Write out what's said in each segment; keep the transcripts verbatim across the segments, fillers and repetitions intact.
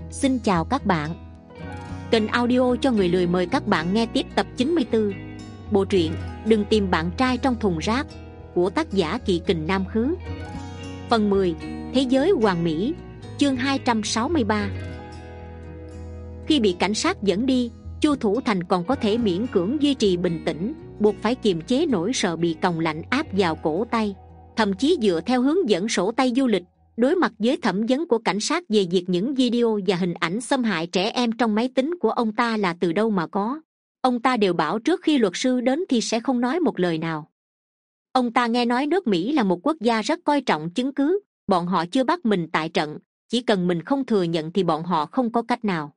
Xin chào các bạn. Kênh audio cho người lười mời các bạn nghe tiếp tập chín mươi tư bộ truyện Đừng tìm bạn trai trong thùng rác của tác giả Kỵ Kình Nam Khứ. Phần mười. Thế giới hoàn mỹ. Chương hai trăm sáu mươi ba. Khi bị cảnh sát dẫn đi, Chu Thủ Thành còn có thể miễn cưỡng duy trì bình tĩnh, buộc phải kiềm chế nỗi sợ bị còng lạnh áp vào cổ tay. Thậm chí dựa theo hướng dẫn sổ tay du lịch, đối mặt với thẩm vấn của cảnh sát về việc những video và hình ảnh xâm hại trẻ em trong máy tính của ông ta là từ đâu mà có, ông ta đều bảo trước khi luật sư đến thì sẽ không nói một lời nào. Ông ta nghe nói nước Mỹ là một quốc gia rất coi trọng chứng cứ, bọn họ chưa bắt mình tại trận, chỉ cần mình không thừa nhận thì bọn họ không có cách nào.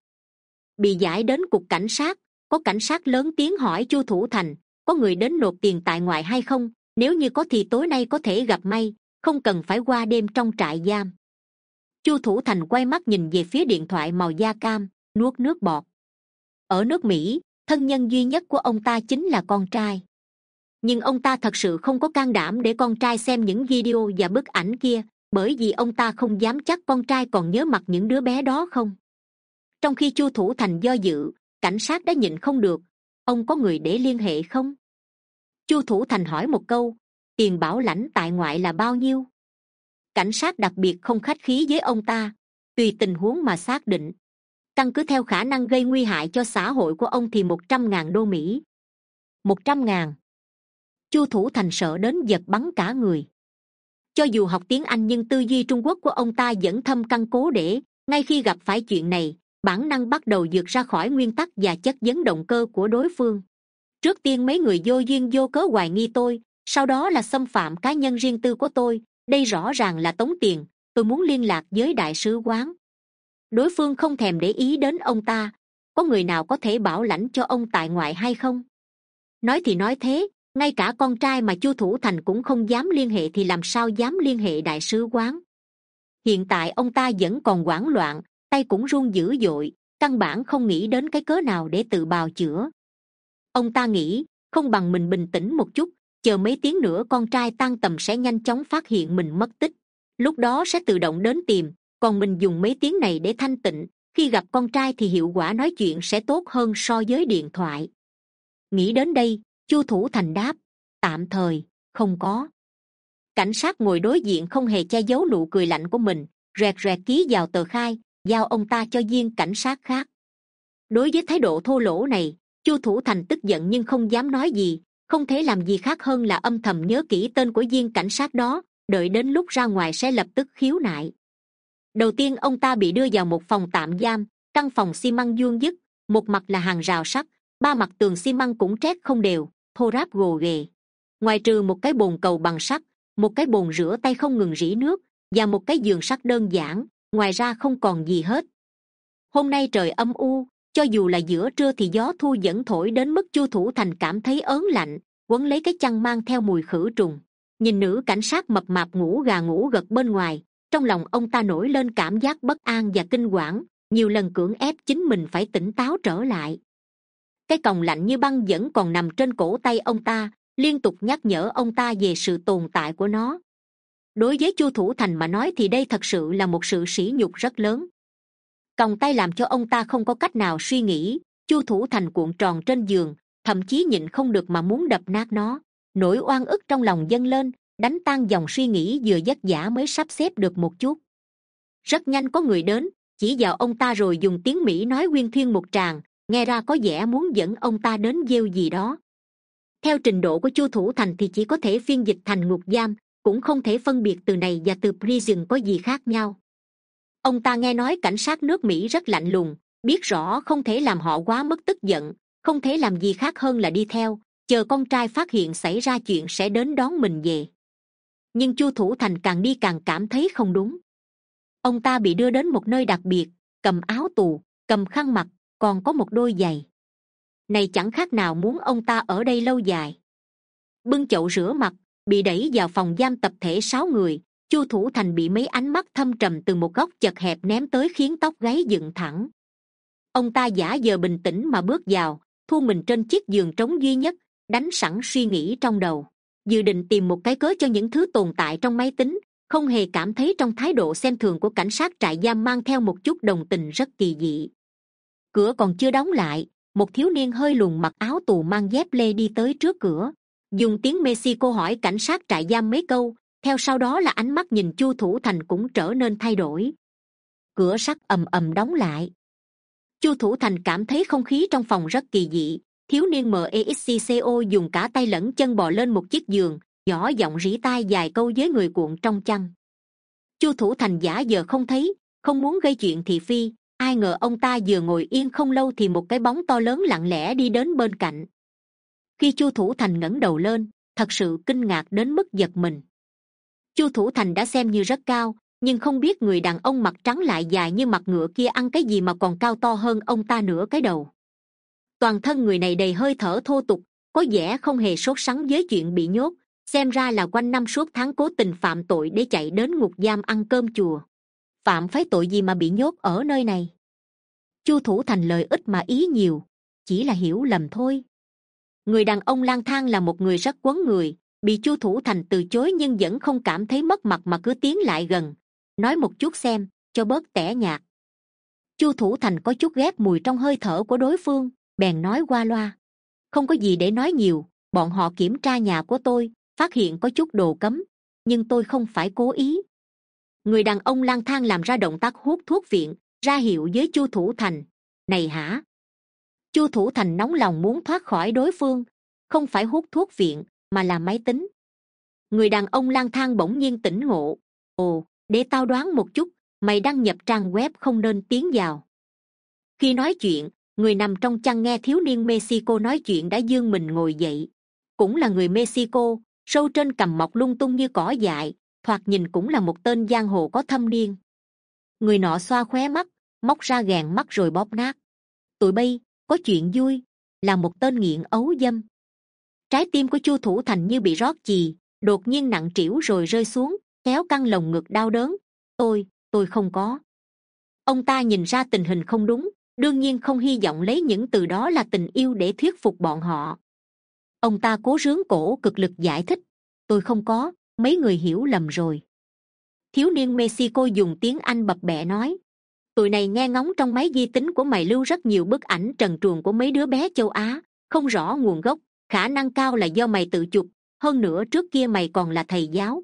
Bị giải đến cục cảnh sát, có cảnh sát lớn tiếng hỏi Chu Thủ Thành có người đến nộp tiền tại ngoại hay không, nếu như có thì tối nay có thể gặp may, không cần phải qua đêm trong trại giam. Chu Thủ Thành quay mắt nhìn về phía điện thoại màu da cam, nuốt nước bọt. Ở nước Mỹ, thân nhân duy nhất của ông ta chính là con trai, nhưng ông ta thật sự không có can đảm để con trai xem những video và bức ảnh kia, bởi vì ông ta không dám chắc con trai còn nhớ mặt những đứa bé đó không. Trong khi Chu Thủ Thành do dự, cảnh sát đã nhịn không được. Ông có người để liên hệ không? Chu Thủ Thành hỏi một câu, tiền bảo lãnh tại ngoại là bao nhiêu? Cảnh sát đặc biệt không khách khí với ông ta, tùy tình huống mà xác định. Căn cứ theo khả năng gây nguy hại cho xã hội của ông thì một trăm ngàn đô Mỹ. Một trăm ngàn. Chu Thủ Thành sợ đến giật bắn cả người. Cho dù học tiếng Anh nhưng tư duy Trung Quốc của ông ta vẫn thâm căn cố để, ngay khi gặp phải chuyện này, bản năng bắt đầu vượt ra khỏi nguyên tắc và chất vấn động cơ của đối phương. Trước tiên mấy người vô duyên vô cớ hoài nghi tôi, sau đó là xâm phạm cá nhân riêng tư của tôi, đây rõ ràng là tống tiền, tôi muốn liên lạc với đại sứ quán. Đối phương không thèm để ý đến ông ta, có người nào có thể bảo lãnh cho ông tại ngoại hay không? Nói thì nói thế, ngay cả con trai mà Chu Thủ Thành cũng không dám liên hệ thì làm sao dám liên hệ đại sứ quán. Hiện tại ông ta vẫn còn hoảng loạn, tay cũng run dữ dội, căn bản không nghĩ đến cái cớ nào để tự bào chữa. Ông ta nghĩ, không bằng mình bình tĩnh một chút, chờ mấy tiếng nữa con trai tan tầm sẽ nhanh chóng phát hiện mình mất tích, lúc đó sẽ tự động đến tìm, còn mình dùng mấy tiếng này để thanh tịnh, khi gặp con trai thì hiệu quả nói chuyện sẽ tốt hơn so với điện thoại. Nghĩ đến đây, Chu Thủ Thành đáp, tạm thời không có. Cảnh sát ngồi đối diện không hề che giấu nụ cười lạnh của mình, rẹt rẹt ký vào tờ khai, giao ông ta cho viên cảnh sát khác. Đối với thái độ thô lỗ này, Chu Thủ Thành tức giận nhưng không dám nói gì, không thể làm gì khác hơn là âm thầm nhớ kỹ tên của viên cảnh sát đó, đợi đến lúc ra ngoài sẽ lập tức khiếu nại. Đầu tiên ông ta bị đưa vào một phòng tạm giam, căn phòng xi măng vuông vức, một mặt là hàng rào sắt, ba mặt tường xi măng cũng trét không đều, thô ráp gồ ghề. Ngoài trừ một cái bồn cầu bằng sắt, một cái bồn rửa tay không ngừng rỉ nước và một cái giường sắt đơn giản, ngoài ra không còn gì hết. Hôm nay trời âm u, cho dù là giữa trưa thì gió thu vẫn thổi đến mức Chu Thủ Thành cảm thấy ớn lạnh, quấn lấy cái chăn mang theo mùi khử trùng. Nhìn nữ cảnh sát mập mạp ngủ gà ngủ gật bên ngoài, trong lòng ông ta nổi lên cảm giác bất an và kinh hoảng, nhiều lần cưỡng ép chính mình phải tỉnh táo trở lại. Cái còng lạnh như băng vẫn còn nằm trên cổ tay ông ta, liên tục nhắc nhở ông ta về sự tồn tại của nó. Đối với Chu Thủ Thành mà nói thì đây thật sự là một sự sỉ nhục rất lớn. Còng tay làm cho ông ta không có cách nào suy nghĩ. Chu Thủ Thành cuộn tròn trên giường, thậm chí nhịn không được mà muốn đập nát nó. Nỗi oan ức trong lòng dâng lên, đánh tan dòng suy nghĩ vừa vất vả mới sắp xếp được một chút. Rất nhanh có người đến, chỉ vào ông ta rồi dùng tiếng Mỹ nói huyên thuyên một tràng, nghe ra có vẻ muốn dẫn ông ta đến gieo gì đó. Theo trình độ của Chu Thủ Thành thì chỉ có thể phiên dịch thành ngục giam, cũng không thể phân biệt từ này và từ prison có gì khác nhau. Ông ta nghe nói cảnh sát nước Mỹ rất lạnh lùng, biết rõ không thể làm họ quá mức tức giận, không thể làm gì khác hơn là đi theo, chờ con trai phát hiện xảy ra chuyện sẽ đến đón mình về. Nhưng Chu Thủ Thành càng đi càng cảm thấy không đúng. Ông ta bị đưa đến một nơi đặc biệt, cầm áo tù, cầm khăn mặt, còn có một đôi giày. Này chẳng khác nào muốn ông ta ở đây lâu dài. Bưng chậu rửa mặt, bị đẩy vào phòng giam tập thể sáu người. Chu Thủ Thành bị mấy ánh mắt thâm trầm từ một góc chật hẹp ném tới khiến tóc gáy dựng thẳng. Ông ta giả vờ bình tĩnh mà bước vào, thu mình trên chiếc giường trống duy nhất, đánh sẵn suy nghĩ trong đầu, dự định tìm một cái cớ cho những thứ tồn tại trong máy tính, không hề cảm thấy trong thái độ xem thường của cảnh sát trại giam mang theo một chút đồng tình rất kỳ dị. Cửa còn chưa đóng lại, một thiếu niên hơi lùn mặc áo tù mang dép lê đi tới trước cửa, dùng tiếng Mexico hỏi cảnh sát trại giam mấy câu, theo sau đó là ánh mắt nhìn Chu Thủ Thành cũng trở nên thay đổi. Cửa sắt ầm ầm đóng lại. Chu Thủ Thành cảm thấy không khí trong phòng rất kỳ dị. Thiếu niên Mexico dùng cả tay lẫn chân bò lên một chiếc giường, nhỏ giọng rỉ tai vài câu với người cuộn trong chăn. Chu Thủ Thành giả vờ không thấy, không muốn gây chuyện thị phi. Ai ngờ ông ta vừa ngồi yên không lâu thì một cái bóng to lớn lặng lẽ đi đến bên cạnh. Khi Chu Thủ Thành ngẩng đầu lên, thật sự kinh ngạc đến mức giật mình. Chu Thủ Thành đã xem như rất cao, nhưng không biết người đàn ông mặt trắng lại dài như mặt ngựa kia ăn cái gì mà còn cao to hơn ông ta nửa cái đầu. Toàn thân người này đầy hơi thở thô tục, có vẻ không hề sốt sắng với chuyện bị nhốt, xem ra là quanh năm suốt tháng cố tình phạm tội để chạy đến ngục giam ăn cơm chùa. Phạm phải tội gì mà bị nhốt ở nơi này? Chu Thủ Thành lời ít mà ý nhiều, chỉ là hiểu lầm thôi. Người đàn ông lang thang là một người rất quấn người, bị Chu Thủ Thành từ chối nhưng vẫn không cảm thấy mất mặt mà cứ tiến lại gần, nói một chút xem, cho bớt tẻ nhạt. Chu Thủ Thành có chút ghét mùi trong hơi thở của đối phương, bèn nói qua loa: không có gì để nói nhiều, bọn họ kiểm tra nhà của tôi, phát hiện có chút đồ cấm, nhưng tôi không phải cố ý. Người đàn ông lang thang làm ra động tác hút thuốc viện, ra hiệu với Chu Thủ Thành: này hả? Chu Thủ Thành nóng lòng muốn thoát khỏi đối phương, không phải hút thuốc viện mà là máy tính. Người đàn ông lang thang bỗng nhiên tỉnh ngộ: ồ, để tao đoán một chút, mày đăng nhập trang web không nên tiến vào. Khi nói chuyện, người nằm trong chăn nghe thiếu niên Mexico nói chuyện đã giương mình ngồi dậy. Cũng là người Mexico, sâu trên cằm mọc lung tung như cỏ dại, thoạt nhìn cũng là một tên giang hồ có thâm niên. Người nọ xoa khóe mắt, móc ra gàn mắt rồi bóp nát: tụi bay có chuyện vui, là một tên nghiện ấu dâm. Trái tim của Chu Thủ Thành như bị rót chì, đột nhiên nặng trĩu rồi rơi xuống, kéo căng lồng ngực đau đớn. tôi tôi không có. Ông ta nhìn ra tình hình không đúng, đương nhiên không hy vọng lấy những từ đó là tình yêu để thuyết phục bọn họ. Ông ta cố rướn cổ cực lực giải thích: tôi không có, mấy người hiểu lầm rồi. Thiếu niên Mexico dùng tiếng Anh bập bẹ nói: tụi này nghe ngóng trong máy vi tính của mày lưu rất nhiều bức ảnh trần truồng của mấy đứa bé châu Á, không rõ nguồn gốc, khả năng cao là do mày tự chụp, hơn nữa trước kia mày còn là thầy giáo.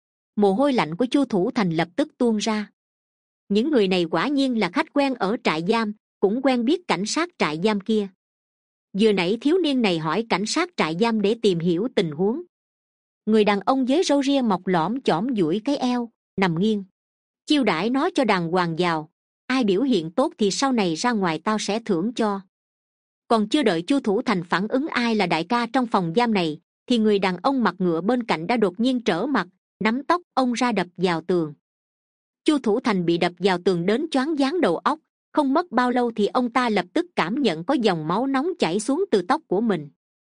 Mồ hôi lạnh của Chu Thủ Thành lập tức tuôn ra. Những người này quả nhiên là khách quen ở trại giam, cũng quen biết cảnh sát trại giam kia. Vừa nãy thiếu niên này hỏi cảnh sát trại giam để tìm hiểu tình huống. Người đàn ông với râu ria mọc lõm chỏm duỗi cái eo, nằm nghiêng. Chiêu đãi nó cho đàng hoàng vào, ai biểu hiện tốt thì sau này ra ngoài tao sẽ thưởng cho. Còn chưa đợi Chu Thủ Thành phản ứng ai là đại ca trong phòng giam này, thì người đàn ông mặt ngựa bên cạnh đã đột nhiên trở mặt, nắm tóc ông ra đập vào tường. Chu Thủ Thành bị đập vào tường đến choáng váng đầu óc, không mất bao lâu thì ông ta lập tức cảm nhận có dòng máu nóng chảy xuống từ tóc của mình.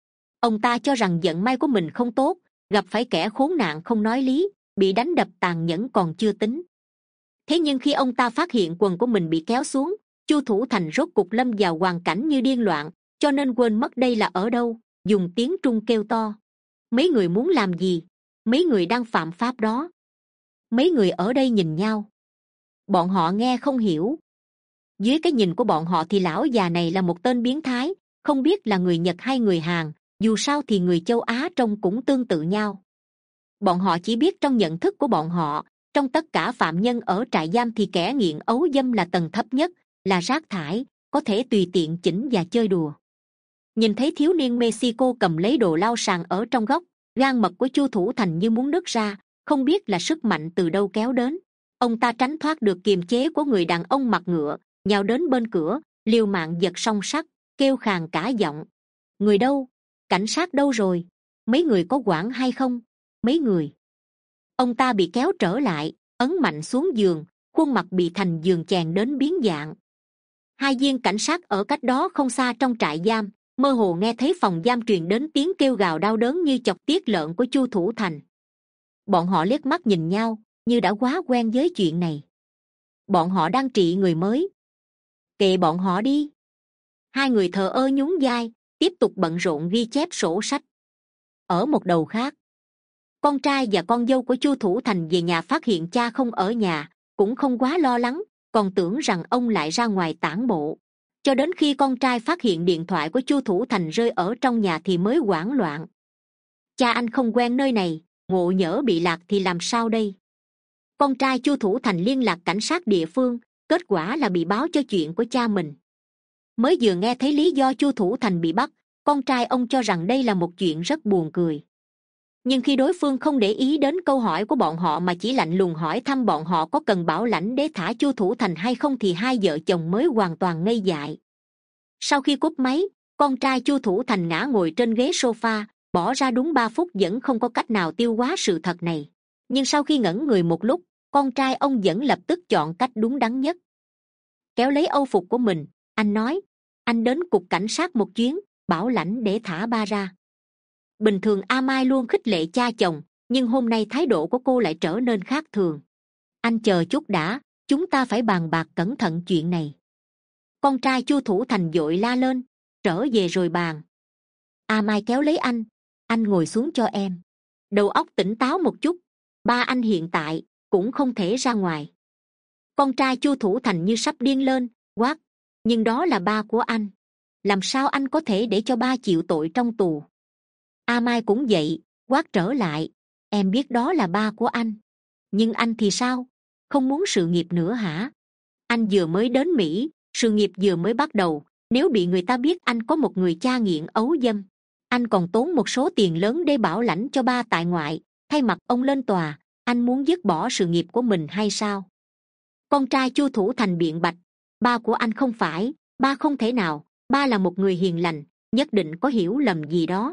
Ông ta cho rằng vận may của mình không tốt, gặp phải kẻ khốn nạn không nói lý, bị đánh đập tàn nhẫn còn chưa tính. Thế nhưng khi ông ta phát hiện quần của mình bị kéo xuống, Chu Thủ Thành rốt cục lâm vào hoàn cảnh như điên loạn, cho nên quên mất đây là ở đâu, dùng tiếng Trung kêu to: mấy người muốn làm gì? Mấy người đang phạm pháp đó. Mấy người ở đây nhìn nhau. Bọn họ nghe không hiểu. Dưới cái nhìn của bọn họ thì lão già này là một tên biến thái, không biết là người Nhật hay người Hàn, dù sao thì người châu Á trông cũng tương tự nhau. Bọn họ chỉ biết trong nhận thức của bọn họ, trong tất cả phạm nhân ở trại giam thì kẻ nghiện ấu dâm là tầng thấp nhất, là rác thải, có thể tùy tiện chỉnh và chơi đùa. Nhìn thấy thiếu niên Mexico cầm lấy đồ lau sàn ở trong góc, gan mật của Chu Thủ Thành như muốn nứt ra, không biết là sức mạnh từ đâu kéo đến. Ông ta tránh thoát được kiềm chế của người đàn ông mặt ngựa, nhào đến bên cửa, liều mạng giật song sắt, kêu khàn cả giọng: người đâu? Cảnh sát đâu rồi? Mấy người có quản hay không? Mấy người? Ông ta bị kéo trở lại, ấn mạnh xuống giường, khuôn mặt bị thành giường chèn đến biến dạng. Hai viên cảnh sát ở cách đó không xa trong trại giam, mơ hồ nghe thấy phòng giam truyền đến tiếng kêu gào đau đớn như chọc tiết lợn của Chu Thủ Thành. Bọn họ liếc mắt nhìn nhau, như đã quá quen với chuyện này. Bọn họ đang trị người mới. Kệ bọn họ đi. Hai người thờ ơ nhún vai, tiếp tục bận rộn ghi chép sổ sách. Ở một đầu khác, Con trai và con dâu của Chu Thủ Thành về nhà phát hiện cha không ở nhà, cũng không quá lo lắng, còn tưởng rằng ông lại ra ngoài tản bộ. Cho đến khi con trai phát hiện điện thoại của Chu Thủ Thành rơi ở trong nhà thì mới hoảng loạn. Cha anh không quen nơi này, ngộ nhỡ bị lạc thì làm sao đây? Con trai Chu Thủ Thành liên lạc cảnh sát địa phương, kết quả là bị báo cho chuyện của cha mình. Mới vừa nghe thấy lý do Chu Thủ Thành bị bắt, con trai ông cho rằng đây là một chuyện rất buồn cười. Nhưng khi đối phương không để ý đến câu hỏi của bọn họ mà chỉ lạnh lùng hỏi thăm bọn họ có cần bảo lãnh để thả Chu Thủ Thành hay không thì hai vợ chồng mới hoàn toàn ngây dại. Sau khi cúp máy, con trai Chu Thủ Thành ngã ngồi trên ghế sofa, bỏ ra đúng ba phút vẫn không có cách nào tiêu hóa sự thật này. Nhưng sau khi ngẩn người một lúc, con trai ông vẫn lập tức chọn cách đúng đắn nhất. Kéo lấy âu phục của mình, anh nói, anh đến cục cảnh sát một chuyến, bảo lãnh để thả ba ra. Bình thường A Mai luôn khích lệ cha chồng, nhưng hôm nay thái độ của cô lại trở nên khác thường. Anh chờ chút đã, chúng ta phải bàn bạc cẩn thận chuyện này. Con trai Chu Thủ Thành vội la lên, trở về rồi bàn. A Mai kéo lấy anh, anh ngồi xuống cho em. Đầu óc tỉnh táo một chút, ba anh hiện tại cũng không thể ra ngoài. Con trai Chu Thủ Thành như sắp điên lên, quát, nhưng đó là ba của anh. Làm sao anh có thể để cho ba chịu tội trong tù? A Mai cũng vậy, quát trở lại, em biết đó là ba của anh. Nhưng anh thì sao? Không muốn sự nghiệp nữa hả? Anh vừa mới đến Mỹ, sự nghiệp vừa mới bắt đầu. Nếu bị người ta biết anh có một người cha nghiện ấu dâm, anh còn tốn một số tiền lớn để bảo lãnh cho ba tại ngoại, thay mặt ông lên tòa. Anh muốn dứt bỏ sự nghiệp của mình hay sao? Con trai Chu Thủ Thành biện bạch, ba của anh không phải, ba không thể nào, ba là một người hiền lành, nhất định có hiểu lầm gì đó.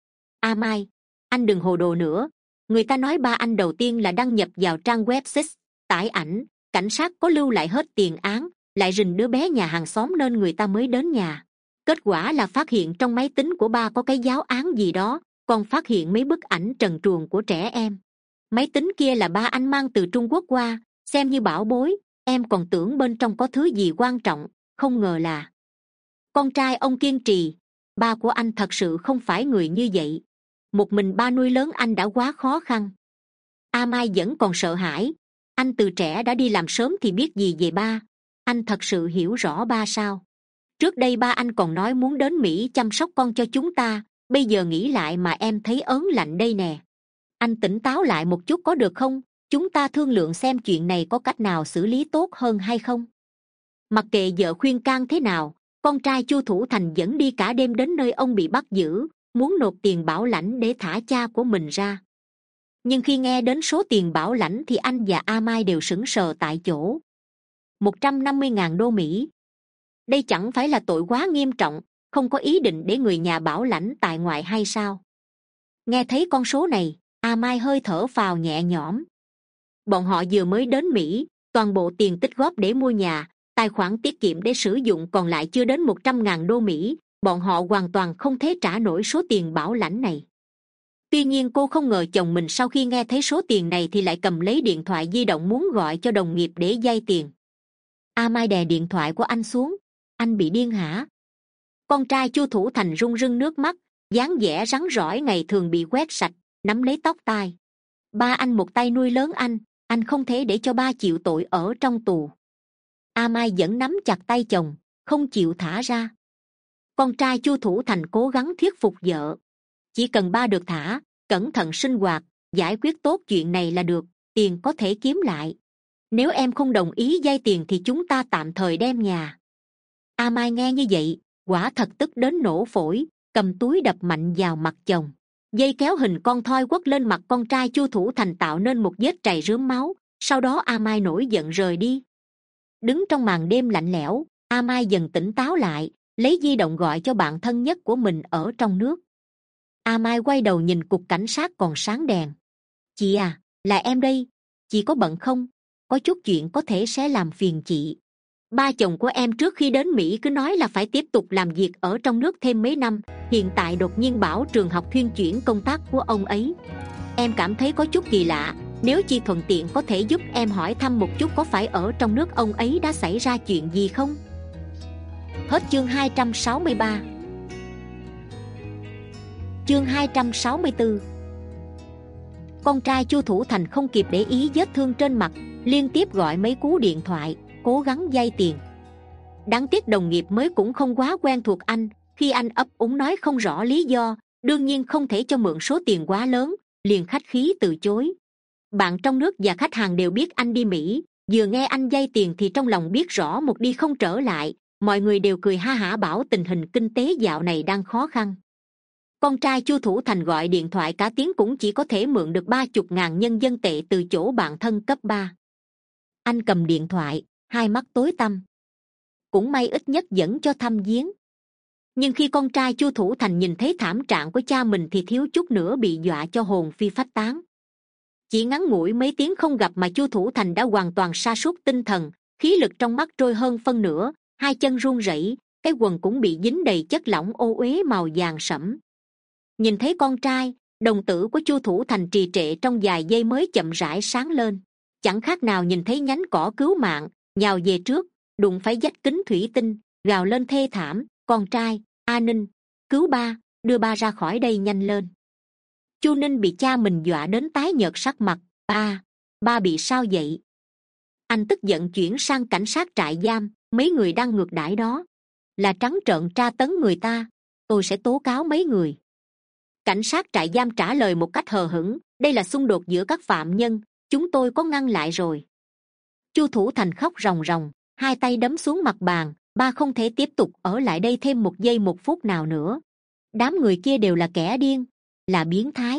A Mai, anh đừng hồ đồ nữa. Người ta nói ba anh đầu tiên là đăng nhập vào trang web Six, tải ảnh, cảnh sát có lưu lại hết tiền án, lại rình đứa bé nhà hàng xóm nên người ta mới đến nhà. Kết quả là phát hiện trong máy tính của ba có cái giáo án gì đó, còn phát hiện mấy bức ảnh trần truồng của trẻ em. Máy tính kia là ba anh mang từ Trung Quốc qua, xem như bảo bối, em còn tưởng bên trong có thứ gì quan trọng, không ngờ là... Con trai ông kiên trì, ba của anh thật sự không phải người như vậy. Một mình ba nuôi lớn anh đã quá khó khăn. A Mai vẫn còn sợ hãi, anh từ trẻ đã đi làm sớm thì biết gì về ba. Anh thật sự hiểu rõ ba sao? Trước đây ba anh còn nói muốn đến Mỹ chăm sóc con cho chúng ta, bây giờ nghĩ lại mà em thấy ớn lạnh đây nè. Anh tỉnh táo lại một chút có được không? Chúng ta thương lượng xem chuyện này có cách nào xử lý tốt hơn hay không. Mặc kệ vợ khuyên can thế nào, con trai Chu Thủ Thành vẫn đi cả đêm đến nơi ông bị bắt giữ, muốn nộp tiền bảo lãnh để thả cha của mình ra. Nhưng khi nghe đến số tiền bảo lãnh thì anh và A Mai đều sững sờ tại chỗ. Một trăm năm mươi ngàn đô Mỹ. Đây chẳng phải là tội quá nghiêm trọng, không có ý định để người nhà bảo lãnh tại ngoại hay sao? Nghe thấy con số này, A Mai hơi thở phào nhẹ nhõm. Bọn họ vừa mới đến Mỹ, toàn bộ tiền tích góp để mua nhà, tài khoản tiết kiệm để sử dụng còn lại chưa đến một trăm ngàn đô Mỹ, bọn họ hoàn toàn không thể trả nổi số tiền bảo lãnh này. Tuy nhiên cô không ngờ chồng mình sau khi nghe thấy số tiền này thì lại cầm lấy điện thoại di động muốn gọi cho đồng nghiệp để vay tiền. A Mai đè điện thoại của anh xuống, anh bị điên hả? Con trai Chu Thủ Thành rưng rưng nước mắt, dáng vẻ rắn rỏi ngày thường bị quét sạch, nắm lấy tóc tai. Ba anh một tay nuôi lớn anh, anh không thể để cho ba chịu tội ở trong tù. A Mai vẫn nắm chặt tay chồng, không chịu thả ra. Con trai Chu Thủ Thành cố gắng thuyết phục vợ, chỉ cần ba được thả, cẩn thận sinh hoạt, giải quyết tốt chuyện này là được, tiền có thể kiếm lại. Nếu em không đồng ý vay tiền thì chúng ta tạm thời đem nhà. A Mai nghe như vậy, quả thật tức đến nổ phổi, cầm túi đập mạnh vào mặt chồng. Dây kéo hình con thoi quất lên mặt con trai Chu Thủ Thành tạo nên một vết trầy rướm máu. Sau đó A Mai nổi giận rời đi. Đứng trong màn đêm lạnh lẽo, A Mai dần tỉnh táo lại, lấy di động gọi cho bạn thân nhất của mình ở trong nước. A Mai quay đầu nhìn cục cảnh sát còn sáng đèn. Chị à, là em đây. Chị có bận không? Có chút chuyện có thể sẽ làm phiền chị. Ba chồng của em trước khi đến Mỹ cứ nói là phải tiếp tục làm việc ở trong nước thêm mấy năm, hiện tại đột nhiên bảo trường học thuyên chuyển công tác của ông ấy. Em cảm thấy có chút kỳ lạ, nếu chị thuận tiện có thể giúp em hỏi thăm một chút có phải ở trong nước ông ấy đã xảy ra chuyện gì không? Hết chương hai trăm sáu mươi ba. Chương hai trăm sáu mươi tư. Con trai Chu Thủ Thành không kịp để ý vết thương trên mặt, liên tiếp gọi mấy cú điện thoại, cố gắng vay tiền. Đáng tiếc đồng nghiệp mới cũng không quá quen thuộc anh, khi anh ấp úng nói không rõ lý do, đương nhiên không thể cho mượn số tiền quá lớn, liền khách khí từ chối. Bạn trong nước và khách hàng đều biết anh đi Mỹ, vừa nghe anh vay tiền thì trong lòng biết rõ một đi không trở lại, mọi người đều cười ha hả bảo tình hình kinh tế dạo này đang khó khăn. Con trai Chu Thủ Thành gọi điện thoại cả tiếng cũng chỉ có thể mượn được ba chục ngàn nhân dân tệ từ chỗ bạn thân cấp ba. Anh cầm điện thoại, hai mắt tối tăm. Cũng may ít nhất dẫn cho thăm viếng. Nhưng khi con trai Chu Thủ Thành nhìn thấy thảm trạng của cha mình thì thiếu chút nữa bị dọa cho hồn phi phách tán. Chỉ ngắn ngủi mấy tiếng không gặp mà Chu Thủ Thành đã hoàn toàn sa sút tinh thần, khí lực trong mắt trôi hơn phân nửa, hai chân run rẩy, cái quần cũng bị dính đầy chất lỏng ô uế màu vàng sẫm. Nhìn thấy con trai, đồng tử của Chu Thủ Thành trì trệ trong vài giây mới chậm rãi sáng lên, chẳng khác nào nhìn thấy nhánh cỏ cứu mạng, nhào về trước, đụng phải vách kính thủy tinh, gào lên thê thảm, con trai, A Ninh, cứu ba, đưa ba ra khỏi đây nhanh lên. Chu Ninh bị cha mình dọa đến tái nhợt sắc mặt. Ba, ba bị sao vậy? Anh tức giận chuyển sang cảnh sát trại giam, mấy người đang ngược đãi đó là trắng trợn tra tấn người ta, tôi sẽ tố cáo mấy người. Cảnh sát trại giam trả lời một cách hờ hững, đây là xung đột giữa các phạm nhân, chúng tôi có ngăn lại rồi. Chu Thủ Thành khóc ròng ròng, hai tay đấm xuống mặt bàn, ba không thể tiếp tục ở lại đây thêm một giây một phút nào nữa. Đám người kia đều là kẻ điên, là biến thái.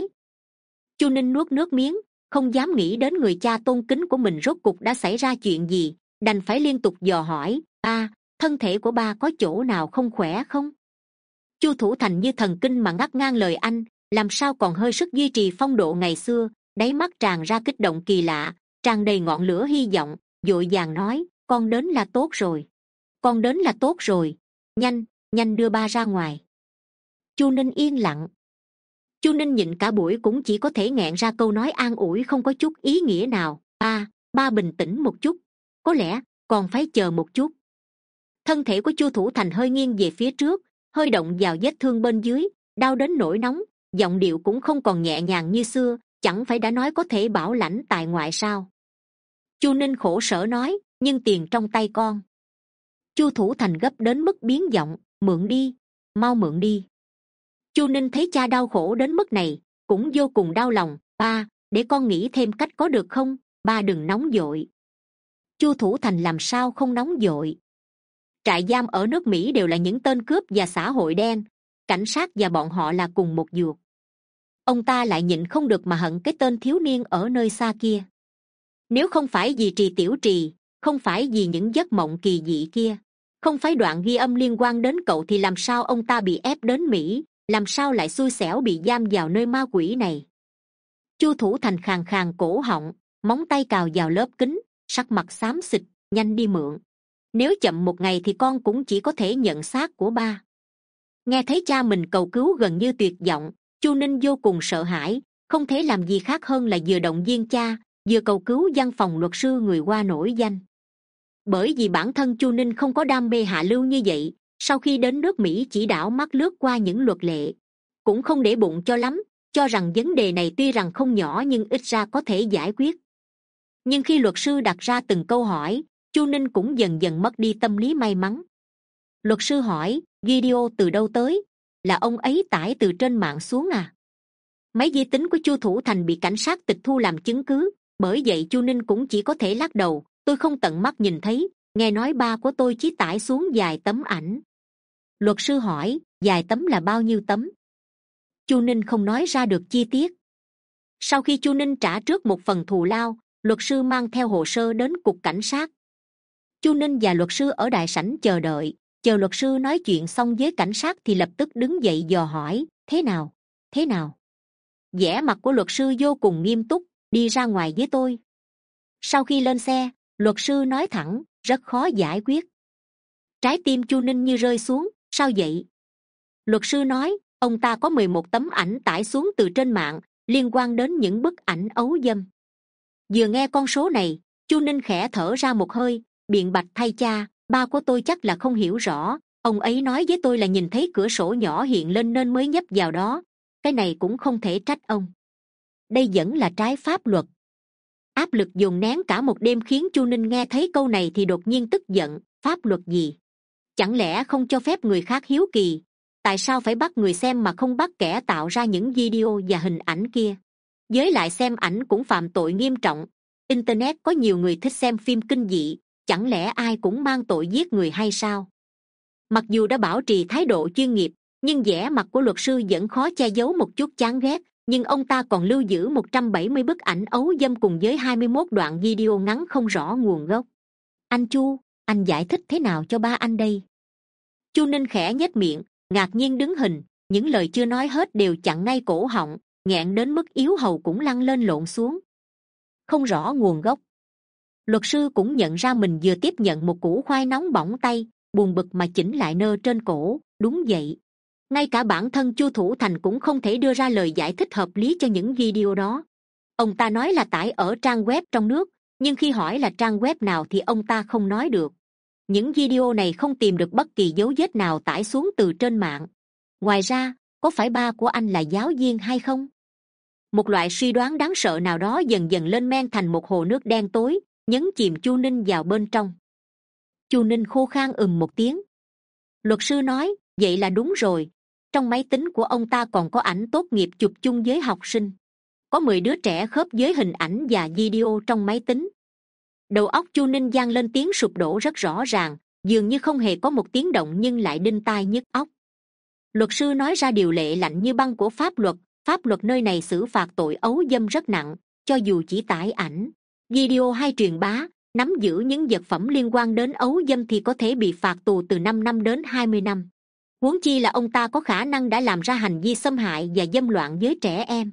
Chu Ninh nuốt nước miếng, không dám nghĩ đến người cha tôn kính của mình rốt cục đã xảy ra chuyện gì, đành phải liên tục dò hỏi, ba, thân thể của ba có chỗ nào không khỏe không? Chu Thủ Thành như thần kinh mà ngắt ngang lời anh, làm sao còn hơi sức duy trì phong độ ngày xưa, đáy mắt tràn ra kích động kỳ lạ, tràn đầy ngọn lửa hy vọng, vội vàng nói, con đến là tốt rồi, con đến là tốt rồi, nhanh, nhanh đưa ba ra ngoài. Chu Ninh yên lặng. Chu Ninh nhịn cả buổi cũng chỉ có thể nghẹn ra câu nói an ủi không có chút ý nghĩa nào, ba, ba bình tĩnh một chút, có lẽ còn phải chờ một chút. Thân thể của Chu Thủ Thành hơi nghiêng về phía trước, hơi động vào vết thương bên dưới, đau đến nổi nóng, giọng điệu cũng không còn nhẹ nhàng như xưa, chẳng phải đã nói có thể bảo lãnh tại ngoại sao? Chu Ninh khổ sở nói, nhưng tiền trong tay con. Chu Thủ Thành gấp đến mức biến giọng, mượn đi, mau mượn đi. Chu Ninh thấy cha đau khổ đến mức này, cũng vô cùng đau lòng, ba, để con nghĩ thêm cách có được không, ba đừng nóng vội. Chu Thủ Thành làm sao không nóng vội? Trại giam ở nước Mỹ đều là những tên cướp và xã hội đen, cảnh sát và bọn họ là cùng một ruột. Ông ta lại nhịn không được mà hận cái tên thiếu niên ở nơi xa kia. Nếu không phải vì Trì Tiểu Trì, không phải vì những giấc mộng kỳ dị kia, không phải đoạn ghi âm liên quan đến cậu thì làm sao ông ta bị ép đến Mỹ, làm sao lại xui xẻo bị giam vào nơi ma quỷ này? Chu Thủ Thành khàn khàn cổ họng, móng tay cào vào lớp kính, sắc mặt xám xịt, nhanh đi mượn. Nếu chậm một ngày thì con cũng chỉ có thể nhận xác của ba. Nghe thấy cha mình cầu cứu gần như tuyệt vọng, Chu Ninh vô cùng sợ hãi, không thể làm gì khác hơn là vừa động viên cha, vừa cầu cứu văn phòng luật sư người Hoa nổi danh. Bởi vì bản thân Chu Ninh không có đam mê hạ lưu như vậy, sau khi đến nước Mỹ chỉ đảo mắt lướt qua những luật lệ, cũng không để bụng cho lắm, cho rằng vấn đề này tuy rằng không nhỏ nhưng ít ra có thể giải quyết. Nhưng khi luật sư đặt ra từng câu hỏi, Chu Ninh cũng dần dần mất đi tâm lý may mắn. Luật sư hỏi, video từ đâu tới? Là ông ấy tải từ trên mạng xuống à? Máy vi tính của Chu Thủ Thành bị cảnh sát tịch thu làm chứng cứ, bởi vậy Chu Ninh cũng chỉ có thể lắc đầu, tôi không tận mắt nhìn thấy, nghe nói ba của tôi chỉ tải xuống vài tấm ảnh. Luật sư hỏi, vài tấm là bao nhiêu tấm? Chu Ninh không nói ra được chi tiết. Sau khi Chu Ninh trả trước một phần thù lao, luật sư mang theo hồ sơ đến cục cảnh sát. Chu Ninh và luật sư ở đại sảnh chờ đợi, chờ luật sư nói chuyện xong với cảnh sát thì lập tức đứng dậy dò hỏi, thế nào, thế nào? Vẻ mặt của luật sư vô cùng nghiêm túc, đi ra ngoài với tôi. Sau khi lên xe, luật sư nói thẳng, rất khó giải quyết. Trái tim Chu Ninh như rơi xuống, sao vậy? Luật sư nói, ông ta có mười một tấm ảnh tải xuống từ trên mạng, liên quan đến những bức ảnh ấu dâm. Vừa nghe con số này, Chu Ninh khẽ thở ra một hơi, biện bạch thay cha, ba của tôi chắc là không hiểu rõ, ông ấy nói với tôi là nhìn thấy cửa sổ nhỏ hiện lên nên mới nhấp vào đó, cái này cũng không thể trách ông. đây vẫn là trái pháp luật. Áp lực dồn nén cả một đêm khiến Chu Ninh nghe thấy câu này thì đột nhiên tức giận. Pháp luật gì? Chẳng lẽ không cho phép người khác hiếu kỳ? Tại sao phải bắt người xem mà không bắt kẻ tạo ra những video và hình ảnh kia? Với lại xem ảnh cũng phạm tội nghiêm trọng. Internet có nhiều người thích xem phim kinh dị, chẳng lẽ ai cũng mang tội giết người hay sao? Mặc dù đã bảo trì thái độ chuyên nghiệp, nhưng vẻ mặt của luật sư vẫn khó che giấu một chút chán ghét. Nhưng ông ta còn lưu giữ một trăm bảy mươi bức ảnh ấu dâm cùng với hai mươi mốt đoạn video ngắn không rõ nguồn gốc. Anh Chu, anh giải thích thế nào cho ba anh đây? Chu Ninh khẽ nhếch miệng, ngạc nhiên đứng hình, những lời chưa nói hết đều chặn ngay cổ họng, nghẹn đến mức yếu hầu cũng lăn lên lộn xuống. Không rõ nguồn gốc. Luật sư cũng nhận ra mình vừa tiếp nhận một củ khoai nóng bỏng tay, buồn bực mà chỉnh lại nơ trên cổ. Đúng vậy, ngay cả bản thân Chu Thủ Thành cũng không thể đưa ra lời giải thích hợp lý cho những video đó. Ông ta nói là tải ở trang web trong nước, nhưng khi hỏi là trang web nào thì ông ta không nói được. Những video này không tìm được bất kỳ dấu vết nào tải xuống từ trên mạng. Ngoài ra, có phải ba của anh là giáo viên hay không? Một loại suy đoán đáng sợ nào đó dần dần lên men thành một hồ nước đen tối, nhấn chìm Chu Ninh vào bên trong. Chu Ninh khô khan ừm một tiếng. Luật sư nói, vậy là đúng rồi. Trong máy tính của ông ta còn có ảnh tốt nghiệp chụp chung với học sinh. Có mười đứa trẻ khớp với hình ảnh và video trong máy tính. Đầu óc Chu Ninh vang lên tiếng sụp đổ rất rõ ràng, dường như không hề có một tiếng động nhưng lại đinh tai nhức óc. Luật sư nói ra điều lệ lạnh như băng của pháp luật. Pháp luật nơi này xử phạt tội ấu dâm rất nặng, cho dù chỉ tải ảnh, video hay truyền bá, nắm giữ những vật phẩm liên quan đến ấu dâm thì có thể bị phạt tù từ năm năm đến hai mươi năm. Huống chi là ông ta có khả năng đã làm ra hành vi xâm hại và dâm loạn với trẻ em.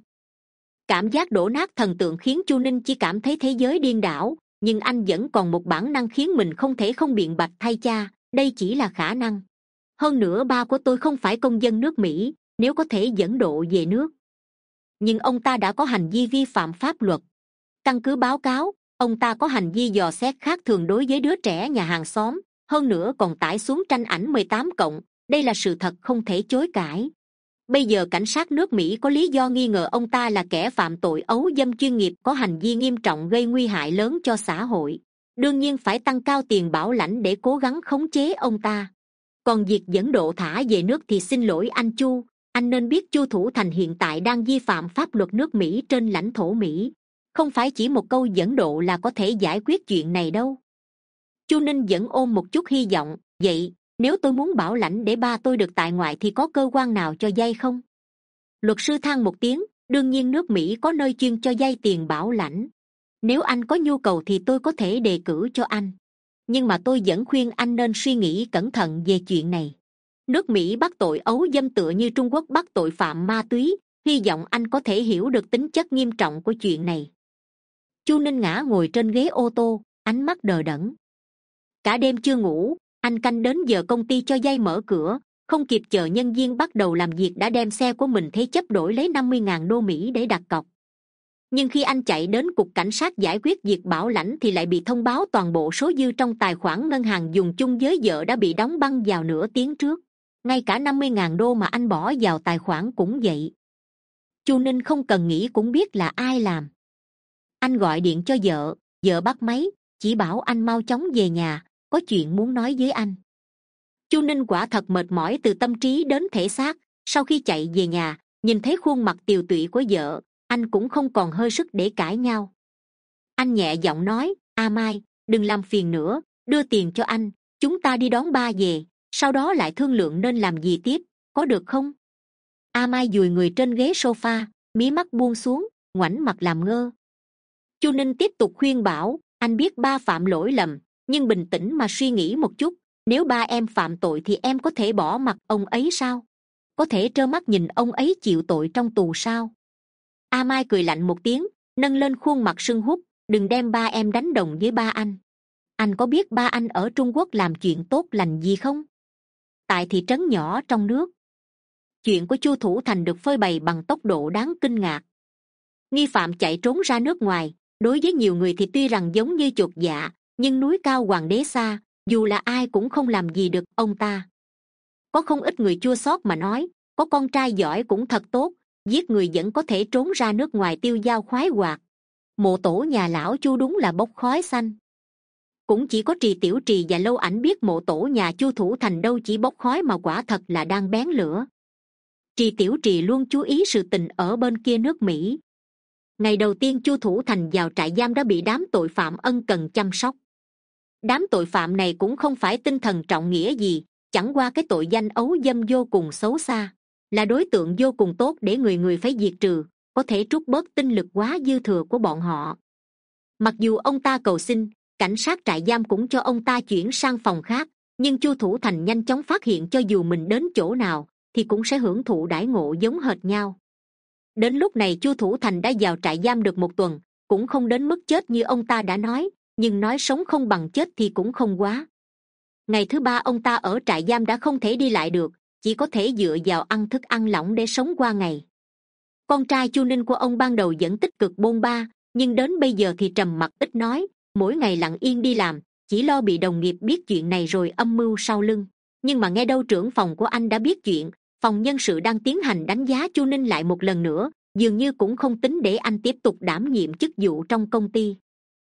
Cảm giác đổ nát thần tượng khiến Chu Ninh chỉ cảm thấy thế giới điên đảo, nhưng anh vẫn còn một bản năng khiến mình không thể không biện bạch thay cha, đây chỉ là khả năng. Hơn nữa ba của tôi không phải công dân nước Mỹ, nếu có thể dẫn độ về nước. Nhưng ông ta đã có hành vi vi phạm pháp luật. Căn cứ báo cáo, ông ta có hành vi dò xét khác thường đối với đứa trẻ nhà hàng xóm, hơn nữa còn tải xuống tranh ảnh mười tám cộng, đây là sự thật không thể chối cãi. Bây giờ cảnh sát nước Mỹ có lý do nghi ngờ ông ta là kẻ phạm tội ấu dâm chuyên nghiệp có hành vi nghiêm trọng gây nguy hại lớn cho xã hội. Đương nhiên phải tăng cao tiền bảo lãnh để cố gắng khống chế ông ta. Còn việc dẫn độ thả về nước thì xin lỗi anh Chu, anh nên biết Chu Thủ Thành hiện tại đang vi phạm pháp luật nước Mỹ trên lãnh thổ Mỹ. Không phải chỉ một câu dẫn độ là có thể giải quyết chuyện này đâu. Chu Ninh vẫn ôm một chút hy vọng, vậy nếu tôi muốn bảo lãnh để ba tôi được tại ngoại thì có cơ quan nào cho vay không? Luật sư than một tiếng, đương nhiên nước Mỹ có nơi chuyên cho vay tiền bảo lãnh. Nếu anh có nhu cầu thì tôi có thể đề cử cho anh. Nhưng mà tôi vẫn khuyên anh nên suy nghĩ cẩn thận về chuyện này. Nước Mỹ bắt tội ấu dâm tựa như Trung Quốc bắt tội phạm ma túy, hy vọng anh có thể hiểu được tính chất nghiêm trọng của chuyện này. Chu Ninh ngã ngồi trên ghế ô tô, ánh mắt đờ đẫn. Cả đêm chưa ngủ, anh canh đến giờ công ty cho vay mở cửa, không kịp chờ nhân viên bắt đầu làm việc đã đem xe của mình thế chấp đổi lấy năm mươi ngàn đô Mỹ để đặt cọc. Nhưng khi anh chạy đến cục cảnh sát giải quyết việc bảo lãnh thì lại bị thông báo toàn bộ số dư trong tài khoản ngân hàng dùng chung với vợ đã bị đóng băng vào nửa tiếng trước. Ngay cả năm mươi ngàn đô mà anh bỏ vào tài khoản cũng vậy. Chu Ninh không cần nghĩ cũng biết là ai làm. Anh gọi điện cho vợ, vợ bắt máy, chỉ bảo anh mau chóng về nhà, có chuyện muốn nói với anh. Chu Ninh quả thật mệt mỏi từ tâm trí đến thể xác. Sau khi chạy về nhà, nhìn thấy khuôn mặt tiều tụy của vợ, anh cũng không còn hơi sức để cãi nhau. Anh nhẹ giọng nói, A Mai, đừng làm phiền nữa, đưa tiền cho anh, chúng ta đi đón ba về, sau đó lại thương lượng nên làm gì tiếp, có được không? A Mai dùi người trên ghế sofa, mí mắt buông xuống, ngoảnh mặt làm ngơ. Chu Ninh tiếp tục khuyên bảo, anh biết ba phạm lỗi lầm, nhưng bình tĩnh mà suy nghĩ một chút, nếu ba em phạm tội thì em có thể bỏ mặc ông ấy sao? Có thể trơ mắt nhìn ông ấy chịu tội trong tù sao? A Mai cười lạnh một tiếng, nâng lên khuôn mặt sưng húp, đừng đem ba em đánh đồng với ba anh. Anh có biết ba anh ở Trung Quốc làm chuyện tốt lành gì không? Tại thị trấn nhỏ trong nước, chuyện của Chu Thủ Thành được phơi bày bằng tốc độ đáng kinh ngạc. Nghi phạm chạy trốn ra nước ngoài, đối với nhiều người thì tuy rằng giống như chột dạ, nhưng núi cao hoàng đế xa, dù là ai cũng không làm gì được ông ta. Có không ít người chua xót mà nói, có con trai giỏi cũng thật tốt, giết người vẫn có thể trốn ra nước ngoài tiêu dao khoái hoạt. Mộ tổ nhà lão Chu đúng là bốc khói xanh. Cũng chỉ có Trì Tiểu Trì và Lâu Ảnh biết mộ tổ nhà Chu Thủ Thành đâu chỉ bốc khói mà quả thật là đang bén lửa. Trì Tiểu Trì luôn chú ý sự tình ở bên kia nước Mỹ. Ngày đầu tiên Chu Thủ Thành vào trại giam đã bị đám tội phạm ân cần chăm sóc. Đám tội phạm này cũng không phải tinh thần trọng nghĩa gì, chẳng qua cái tội danh ấu dâm vô cùng xấu xa, là đối tượng vô cùng tốt để người người phải diệt trừ, có thể trút bớt tinh lực quá dư thừa của bọn họ. Mặc dù ông ta cầu xin, cảnh sát trại giam cũng cho ông ta chuyển sang phòng khác, nhưng Chu Thủ Thành nhanh chóng phát hiện cho dù mình đến chỗ nào thì cũng sẽ hưởng thụ đãi ngộ giống hệt nhau. Đến lúc này Chu Thủ Thành đã vào trại giam được một tuần, cũng không đến mức chết như ông ta đã nói, nhưng nói sống không bằng chết thì cũng không quá. Ngày thứ ba ông ta ở trại giam đã không thể đi lại được, chỉ có thể dựa vào ăn thức ăn lỏng để sống qua ngày. Con trai Chu Ninh của ông ban đầu vẫn tích cực bôn ba, nhưng đến bây giờ thì trầm mặc ít nói, mỗi ngày lặng yên đi làm, chỉ lo bị đồng nghiệp biết chuyện này rồi âm mưu sau lưng. Nhưng mà nghe đâu trưởng phòng của anh đã biết chuyện, phòng nhân sự đang tiến hành đánh giá Chu Ninh lại một lần nữa, dường như cũng không tính để anh tiếp tục đảm nhiệm chức vụ trong công ty.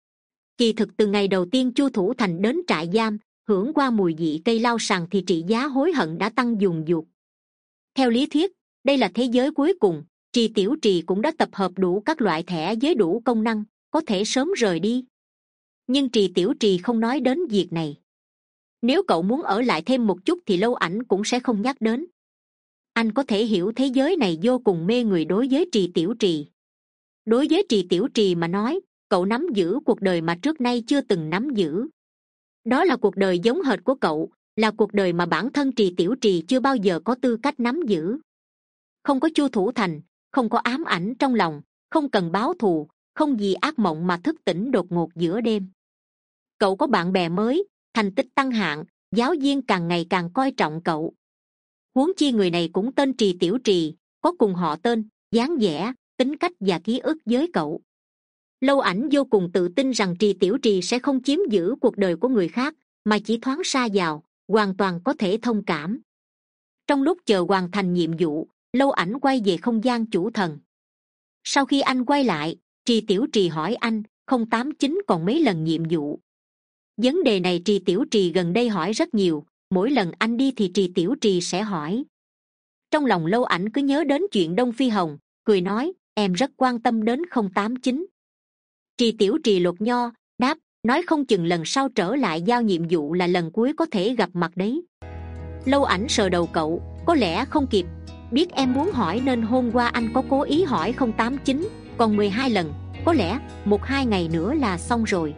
Kỳ thực từ ngày đầu tiên Chu Thủ Thành đến trại giam, hưởng qua mùi vị cây lao sàng thì trị giá hối hận đã tăng dồn dụt. Theo lý thuyết, đây là thế giới cuối cùng, Trì Tiểu Trì cũng đã tập hợp đủ các loại thẻ với đủ công năng, có thể sớm rời đi. Nhưng Trì Tiểu Trì không nói đến việc này. Nếu cậu muốn ở lại thêm một chút thì Lâu Ảnh cũng sẽ không nhắc đến. Anh có thể hiểu thế giới này vô cùng mê người đối với Trì Tiểu Trì. Đối với Trì Tiểu Trì mà nói, cậu nắm giữ cuộc đời mà trước nay chưa từng nắm giữ. Đó là cuộc đời giống hệt của cậu, là cuộc đời mà bản thân Trì Tiểu Trì chưa bao giờ có tư cách nắm giữ. Không có Chu Thủ Thành, không có ám ảnh trong lòng, không cần báo thù, không gì ác mộng mà thức tỉnh đột ngột giữa đêm. Cậu có bạn bè mới, thành tích tăng hạng, giáo viên càng ngày càng coi trọng cậu. Huống chi người này cũng tên Trì Tiểu Trì, có cùng họ tên, dáng vẻ, tính cách và ký ức với cậu. Lâu Ảnh vô cùng tự tin rằng Trì Tiểu Trì sẽ không chiếm giữ cuộc đời của người khác, mà chỉ thoáng xa vào, hoàn toàn có thể thông cảm. Trong lúc chờ hoàn thành nhiệm vụ, Lâu Ảnh quay về không gian chủ thần. Sau khi anh quay lại, Trì Tiểu Trì hỏi anh, không tám chín còn mấy lần nhiệm vụ. Vấn đề này Trì Tiểu Trì gần đây hỏi rất nhiều, mỗi lần anh đi thì Trì Tiểu Trì sẽ hỏi. Trong lòng Lâu Ảnh cứ nhớ đến chuyện Đông Phi Hồng, cười nói, em rất quan tâm đến không tám chín. Trì Tiểu Trì lột nho, đáp, nói không chừng lần sau trở lại giao nhiệm vụ là lần cuối có thể gặp mặt đấy. Lâu Ảnh sờ đầu cậu, có lẽ không kịp, biết em muốn hỏi nên hôm qua anh có cố ý hỏi không tám chín, còn mười hai lần, có lẽ một hai ngày nữa là xong rồi.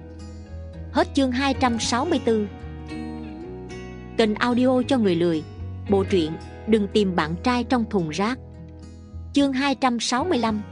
Hết chương hai trăm sáu mươi tư. Kênh audio cho người lười. Bộ truyện Đừng tìm bạn trai trong thùng rác. Chương hai trăm sáu mươi lăm.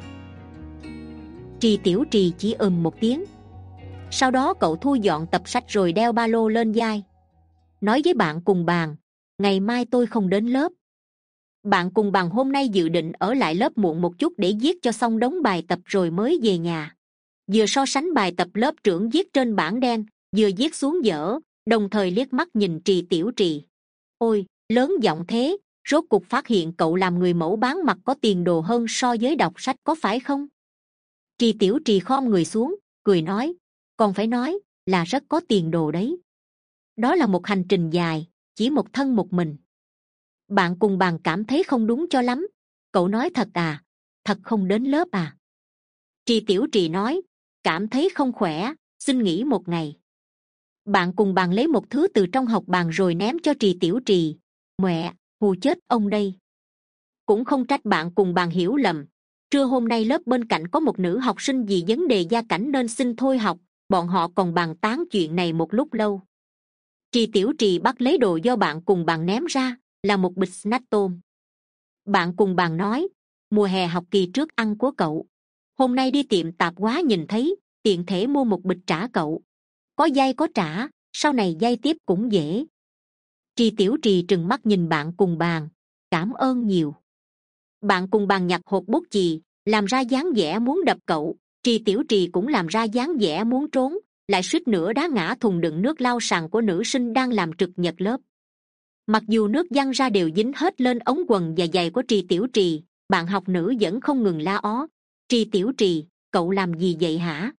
Trì Tiểu Trì chỉ ừm một tiếng. Sau đó cậu thu dọn tập sách rồi đeo ba lô lên vai. Nói với bạn cùng bàn, ngày mai tôi không đến lớp. Bạn cùng bàn hôm nay dự định ở lại lớp muộn một chút để viết cho xong đống bài tập rồi mới về nhà. Vừa so sánh bài tập lớp trưởng viết trên bảng đen, vừa viết xuống dở, đồng thời liếc mắt nhìn Trì Tiểu Trì. Ôi, lớn giọng thế, rốt cuộc phát hiện cậu làm người mẫu bán mặt có tiền đồ hơn so với đọc sách có phải không? Trì Tiểu Trì khom người xuống, cười nói, còn phải nói là rất có tiền đồ đấy. Đó là một hành trình dài, chỉ một thân một mình. Bạn cùng bàn cảm thấy không đúng cho lắm. Cậu nói thật à? Thật không đến lớp à? Trì Tiểu Trì nói, cảm thấy không khỏe, xin nghỉ một ngày. Bạn cùng bàn lấy một thứ từ trong học bàn rồi ném cho Trì Tiểu Trì. Mẹ, hù chết ông đây. Cũng không trách bạn cùng bàn hiểu lầm. Trưa hôm nay lớp bên cạnh có một nữ học sinh vì vấn đề gia cảnh nên xin thôi học, bọn họ còn bàn tán chuyện này một lúc lâu. Trì Tiểu Trì bắt lấy đồ do bạn cùng bàn ném ra, là một bịch snack tôm. Bạn cùng bàn nói, mùa hè học kỳ trước ăn của cậu. Hôm nay đi tiệm tạp hóa nhìn thấy, tiện thể mua một bịch trả cậu. Có vay có trả, sau này vay tiếp cũng dễ. Trì Tiểu Trì trừng mắt nhìn bạn cùng bàn, cảm ơn nhiều. Bạn cùng bàn nhặt hộp bút chì, làm ra dáng vẻ muốn đập cậu. Trì Tiểu Trì cũng làm ra dáng vẻ muốn trốn, lại suýt nữa đá ngã thùng đựng nước lau sàn của nữ sinh đang làm trực nhật lớp. Mặc dù nước văng ra đều dính hết lên ống quần và giày của Trì Tiểu Trì, bạn học nữ vẫn không ngừng la ó: Trì Tiểu Trì, cậu làm gì vậy hả?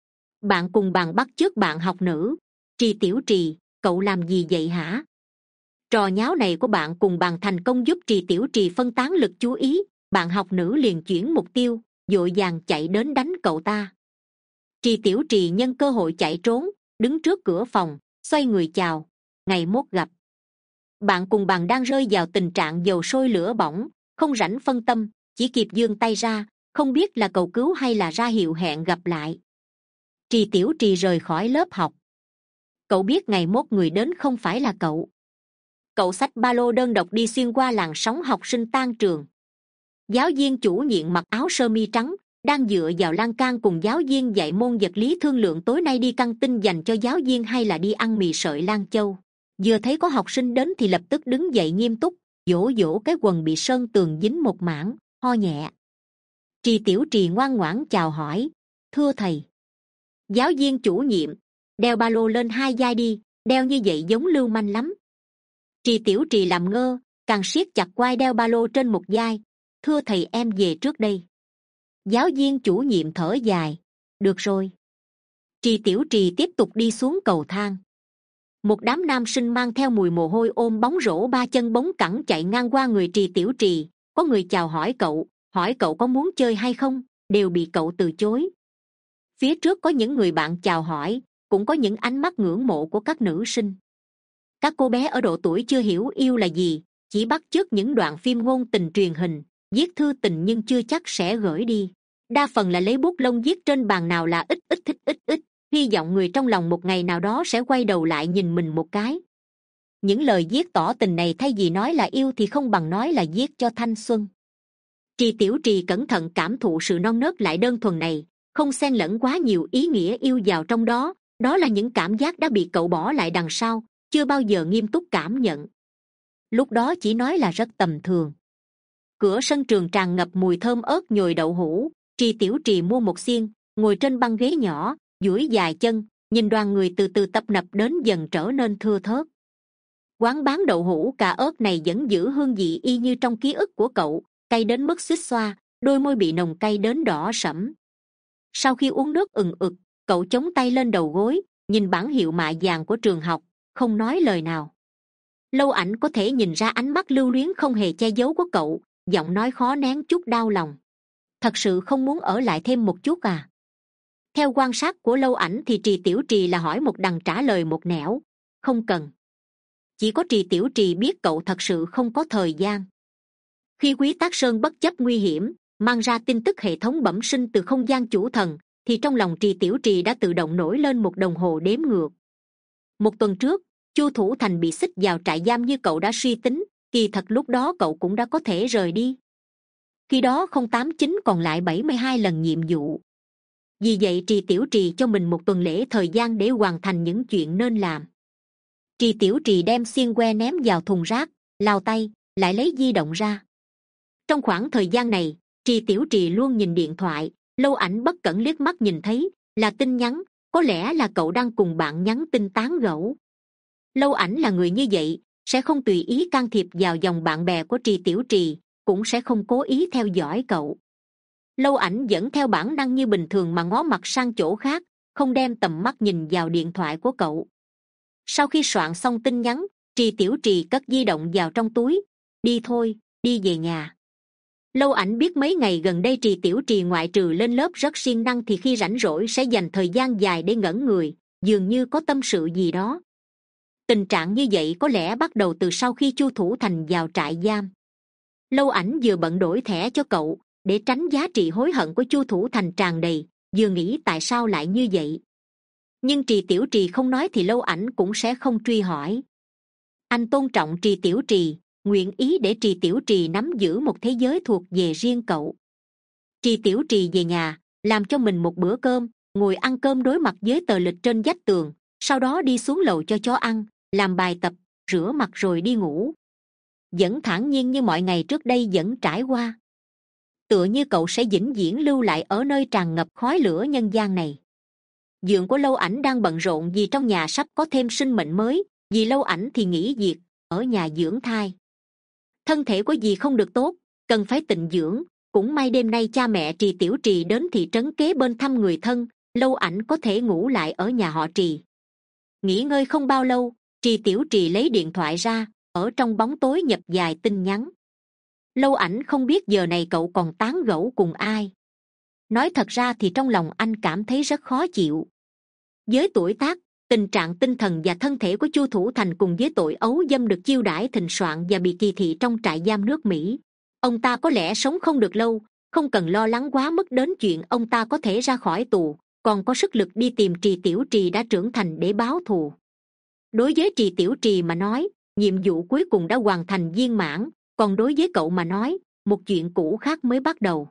Bạn cùng bàn bắt chước bạn học nữ: Trì Tiểu Trì, cậu làm gì vậy hả? Trò nháo này của bạn cùng bàn thành công giúp Trì Tiểu Trì phân tán lực chú ý. Bạn học nữ liền chuyển mục tiêu, vội vàng chạy đến đánh cậu ta. Trì Tiểu Trì nhân cơ hội chạy trốn, đứng trước cửa phòng, xoay người chào: Ngày mốt gặp. Bạn cùng bàn đang rơi vào tình trạng dầu sôi lửa bỏng, không rảnh phân tâm, chỉ kịp giương tay ra, không biết là cầu cứu hay là ra hiệu hẹn gặp lại. Trì Tiểu Trì rời khỏi lớp học. Cậu biết ngày mốt người đến không phải là cậu. Cậu xách ba lô đơn độc đi xuyên qua làn sóng học sinh tan trường. Giáo viên chủ nhiệm mặc áo sơ mi trắng, đang dựa vào lan can cùng giáo viên dạy môn vật lý thương lượng tối nay đi căng tin dành cho giáo viên hay là đi ăn mì sợi Lan Châu. Vừa thấy có học sinh đến thì lập tức đứng dậy nghiêm túc, dỗ dỗ cái quần bị sơn tường dính một mảng, ho nhẹ. Trì Tiểu Trì ngoan ngoãn chào hỏi: Thưa thầy. Giáo viên chủ nhiệm: Đeo ba lô lên hai vai đi, đeo như vậy giống lưu manh lắm. Trì Tiểu Trì làm ngơ, càng siết chặt quai đeo ba lô trên một vai: Thưa thầy, em về trước đây. Giáo viên chủ nhiệm thở dài: Được rồi. Trì Tiểu Trì tiếp tục đi xuống cầu thang. Một đám nam sinh mang theo mùi mồ hôi ôm bóng rổ ba chân bóng cẳng chạy ngang qua người Trì Tiểu Trì. Có người chào hỏi cậu, hỏi cậu có muốn chơi hay không, đều bị cậu từ chối. Phía trước có những người bạn chào hỏi, cũng có những ánh mắt ngưỡng mộ của các nữ sinh. Các cô bé ở độ tuổi chưa hiểu yêu là gì, chỉ bắt chước những đoạn phim ngôn tình truyền hình, viết thư tình nhưng chưa chắc sẽ gửi đi. Đa phần là lấy bút lông viết trên bàn, nào là ít ít thích ít ít, hy vọng người trong lòng một ngày nào đó sẽ quay đầu lại nhìn mình một cái. Những lời viết tỏ tình này thay vì nói là yêu thì không bằng nói là viết cho thanh xuân. Trì Tiểu Trì cẩn thận cảm thụ sự non nớt lại đơn thuần này, không xen lẫn quá nhiều ý nghĩa yêu vào trong đó. Đó là những cảm giác đã bị cậu bỏ lại đằng sau, chưa bao giờ nghiêm túc cảm nhận. Lúc đó chỉ nói là rất tầm thường. Cửa sân trường tràn ngập mùi thơm ớt nhồi đậu hũ. Trì Tiểu Trì mua một xiên, ngồi trên băng ghế nhỏ, duỗi dài chân, nhìn đoàn người từ từ tập nập đến dần trở nên thưa thớt. Quán bán đậu hũ cà ớt này vẫn giữ hương vị y như trong ký ức của cậu, cay đến mức xuýt xoa, đôi môi bị nồng cay đến đỏ sẫm. Sau khi uống nước ừng ực, cậu chống tay lên đầu gối, nhìn bảng hiệu mạ vàng của trường học, không nói lời nào. Lâu Ảnh có thể nhìn ra ánh mắt lưu luyến không hề che giấu của cậu, giọng nói khó nén chút đau lòng. Thật sự không muốn ở lại thêm một chút à? Theo quan sát của Lâu Ảnh thì Trì Tiểu Trì là hỏi một đằng trả lời một nẻo: Không cần. Chỉ có Trì Tiểu Trì biết cậu thật sự không có thời gian. Khi Quý Tác Sơn bất chấp nguy hiểm mang ra tin tức hệ thống bẩm sinh từ không gian chủ thần, thì trong lòng Trì Tiểu Trì đã tự động nổi lên một đồng hồ đếm ngược. Một tuần trước, Chu Thủ Thành bị xích vào trại giam như cậu đã suy tính, kỳ thật lúc đó cậu cũng đã có thể rời đi. Khi đó không tám chín còn lại bảy mươi hai lần nhiệm vụ. Vì vậy Trì Tiểu Trì cho mình một tuần lễ thời gian để hoàn thành những chuyện nên làm. Trì Tiểu Trì đem xiên que ném vào thùng rác, lau tay, lại lấy di động ra. Trong khoảng thời gian này, Trì Tiểu Trì luôn nhìn điện thoại. Lâu Ảnh bất cẩn liếc mắt nhìn thấy là tin nhắn, có lẽ là cậu đang cùng bạn nhắn tin tán gẫu. Lâu Ảnh là người như vậy, sẽ không tùy ý can thiệp vào dòng bạn bè của Trì Tiểu Trì, cũng sẽ không cố ý theo dõi cậu. Lâu Ảnh vẫn theo bản năng như bình thường mà ngó mặt sang chỗ khác, không đem tầm mắt nhìn vào điện thoại của cậu. Sau khi soạn xong tin nhắn, Trì Tiểu Trì cất di động vào trong túi. Đi thôi, đi về nhà. Lâu Ảnh biết mấy ngày gần đây Trì Tiểu Trì ngoại trừ lên lớp rất siêng năng thì khi rảnh rỗi sẽ dành thời gian dài để ngẩn người, dường như có tâm sự gì đó. Tình trạng như vậy có lẽ bắt đầu từ sau khi Chu Thủ Thành vào trại giam. Lâu Ảnh vừa bận đổi thẻ cho cậu để tránh giá trị hối hận của Chu Thủ Thành tràn đầy, vừa nghĩ tại sao lại như vậy. Nhưng Trì Tiểu Trì không nói thì Lâu Ảnh cũng sẽ không truy hỏi. Anh tôn trọng Trì Tiểu Trì, nguyện ý để Trì Tiểu Trì nắm giữ một thế giới thuộc về riêng cậu. Trì Tiểu Trì về nhà, làm cho mình một bữa cơm, ngồi ăn cơm đối mặt với tờ lịch trên vách tường, sau đó đi xuống lầu cho chó ăn, làm bài tập, rửa mặt rồi đi ngủ. Vẫn thản nhiên như mọi ngày trước đây vẫn trải qua. Tựa như cậu sẽ vĩnh viễn lưu lại ở nơi tràn ngập khói lửa nhân gian này. Dượng của Lâu Ảnh đang bận rộn vì trong nhà sắp có thêm sinh mệnh mới, vì Lâu Ảnh thì nghỉ việc, ở nhà dưỡng thai. Thân thể của dì không được tốt, cần phải tịnh dưỡng. Cũng may đêm nay cha mẹ Trì Tiểu Trì đến thị trấn kế bên thăm người thân, Lâu Ảnh có thể ngủ lại ở nhà họ Trì. Nghỉ ngơi không bao lâu, Trì Tiểu Trì lấy điện thoại ra, ở trong bóng tối nhập dài tin nhắn. Lâu Ảnh không biết giờ này cậu còn tán gẫu cùng ai. Nói thật ra thì trong lòng anh cảm thấy rất khó chịu. Với tuổi tác, tình trạng tinh thần và thân thể của Chu Thủ Thành cùng với tội ấu dâm được chiêu đãi thịnh soạn và bị kỳ thị trong trại giam nước Mỹ, ông ta có lẽ sống không được lâu, không cần lo lắng quá mức đến chuyện ông ta có thể ra khỏi tù, còn có sức lực đi tìm Trì Tiểu Trì đã trưởng thành để báo thù. Đối với Trì Tiểu Trì mà nói, nhiệm vụ cuối cùng đã hoàn thành viên mãn, còn đối với cậu mà nói, một chuyện cũ khác mới bắt đầu.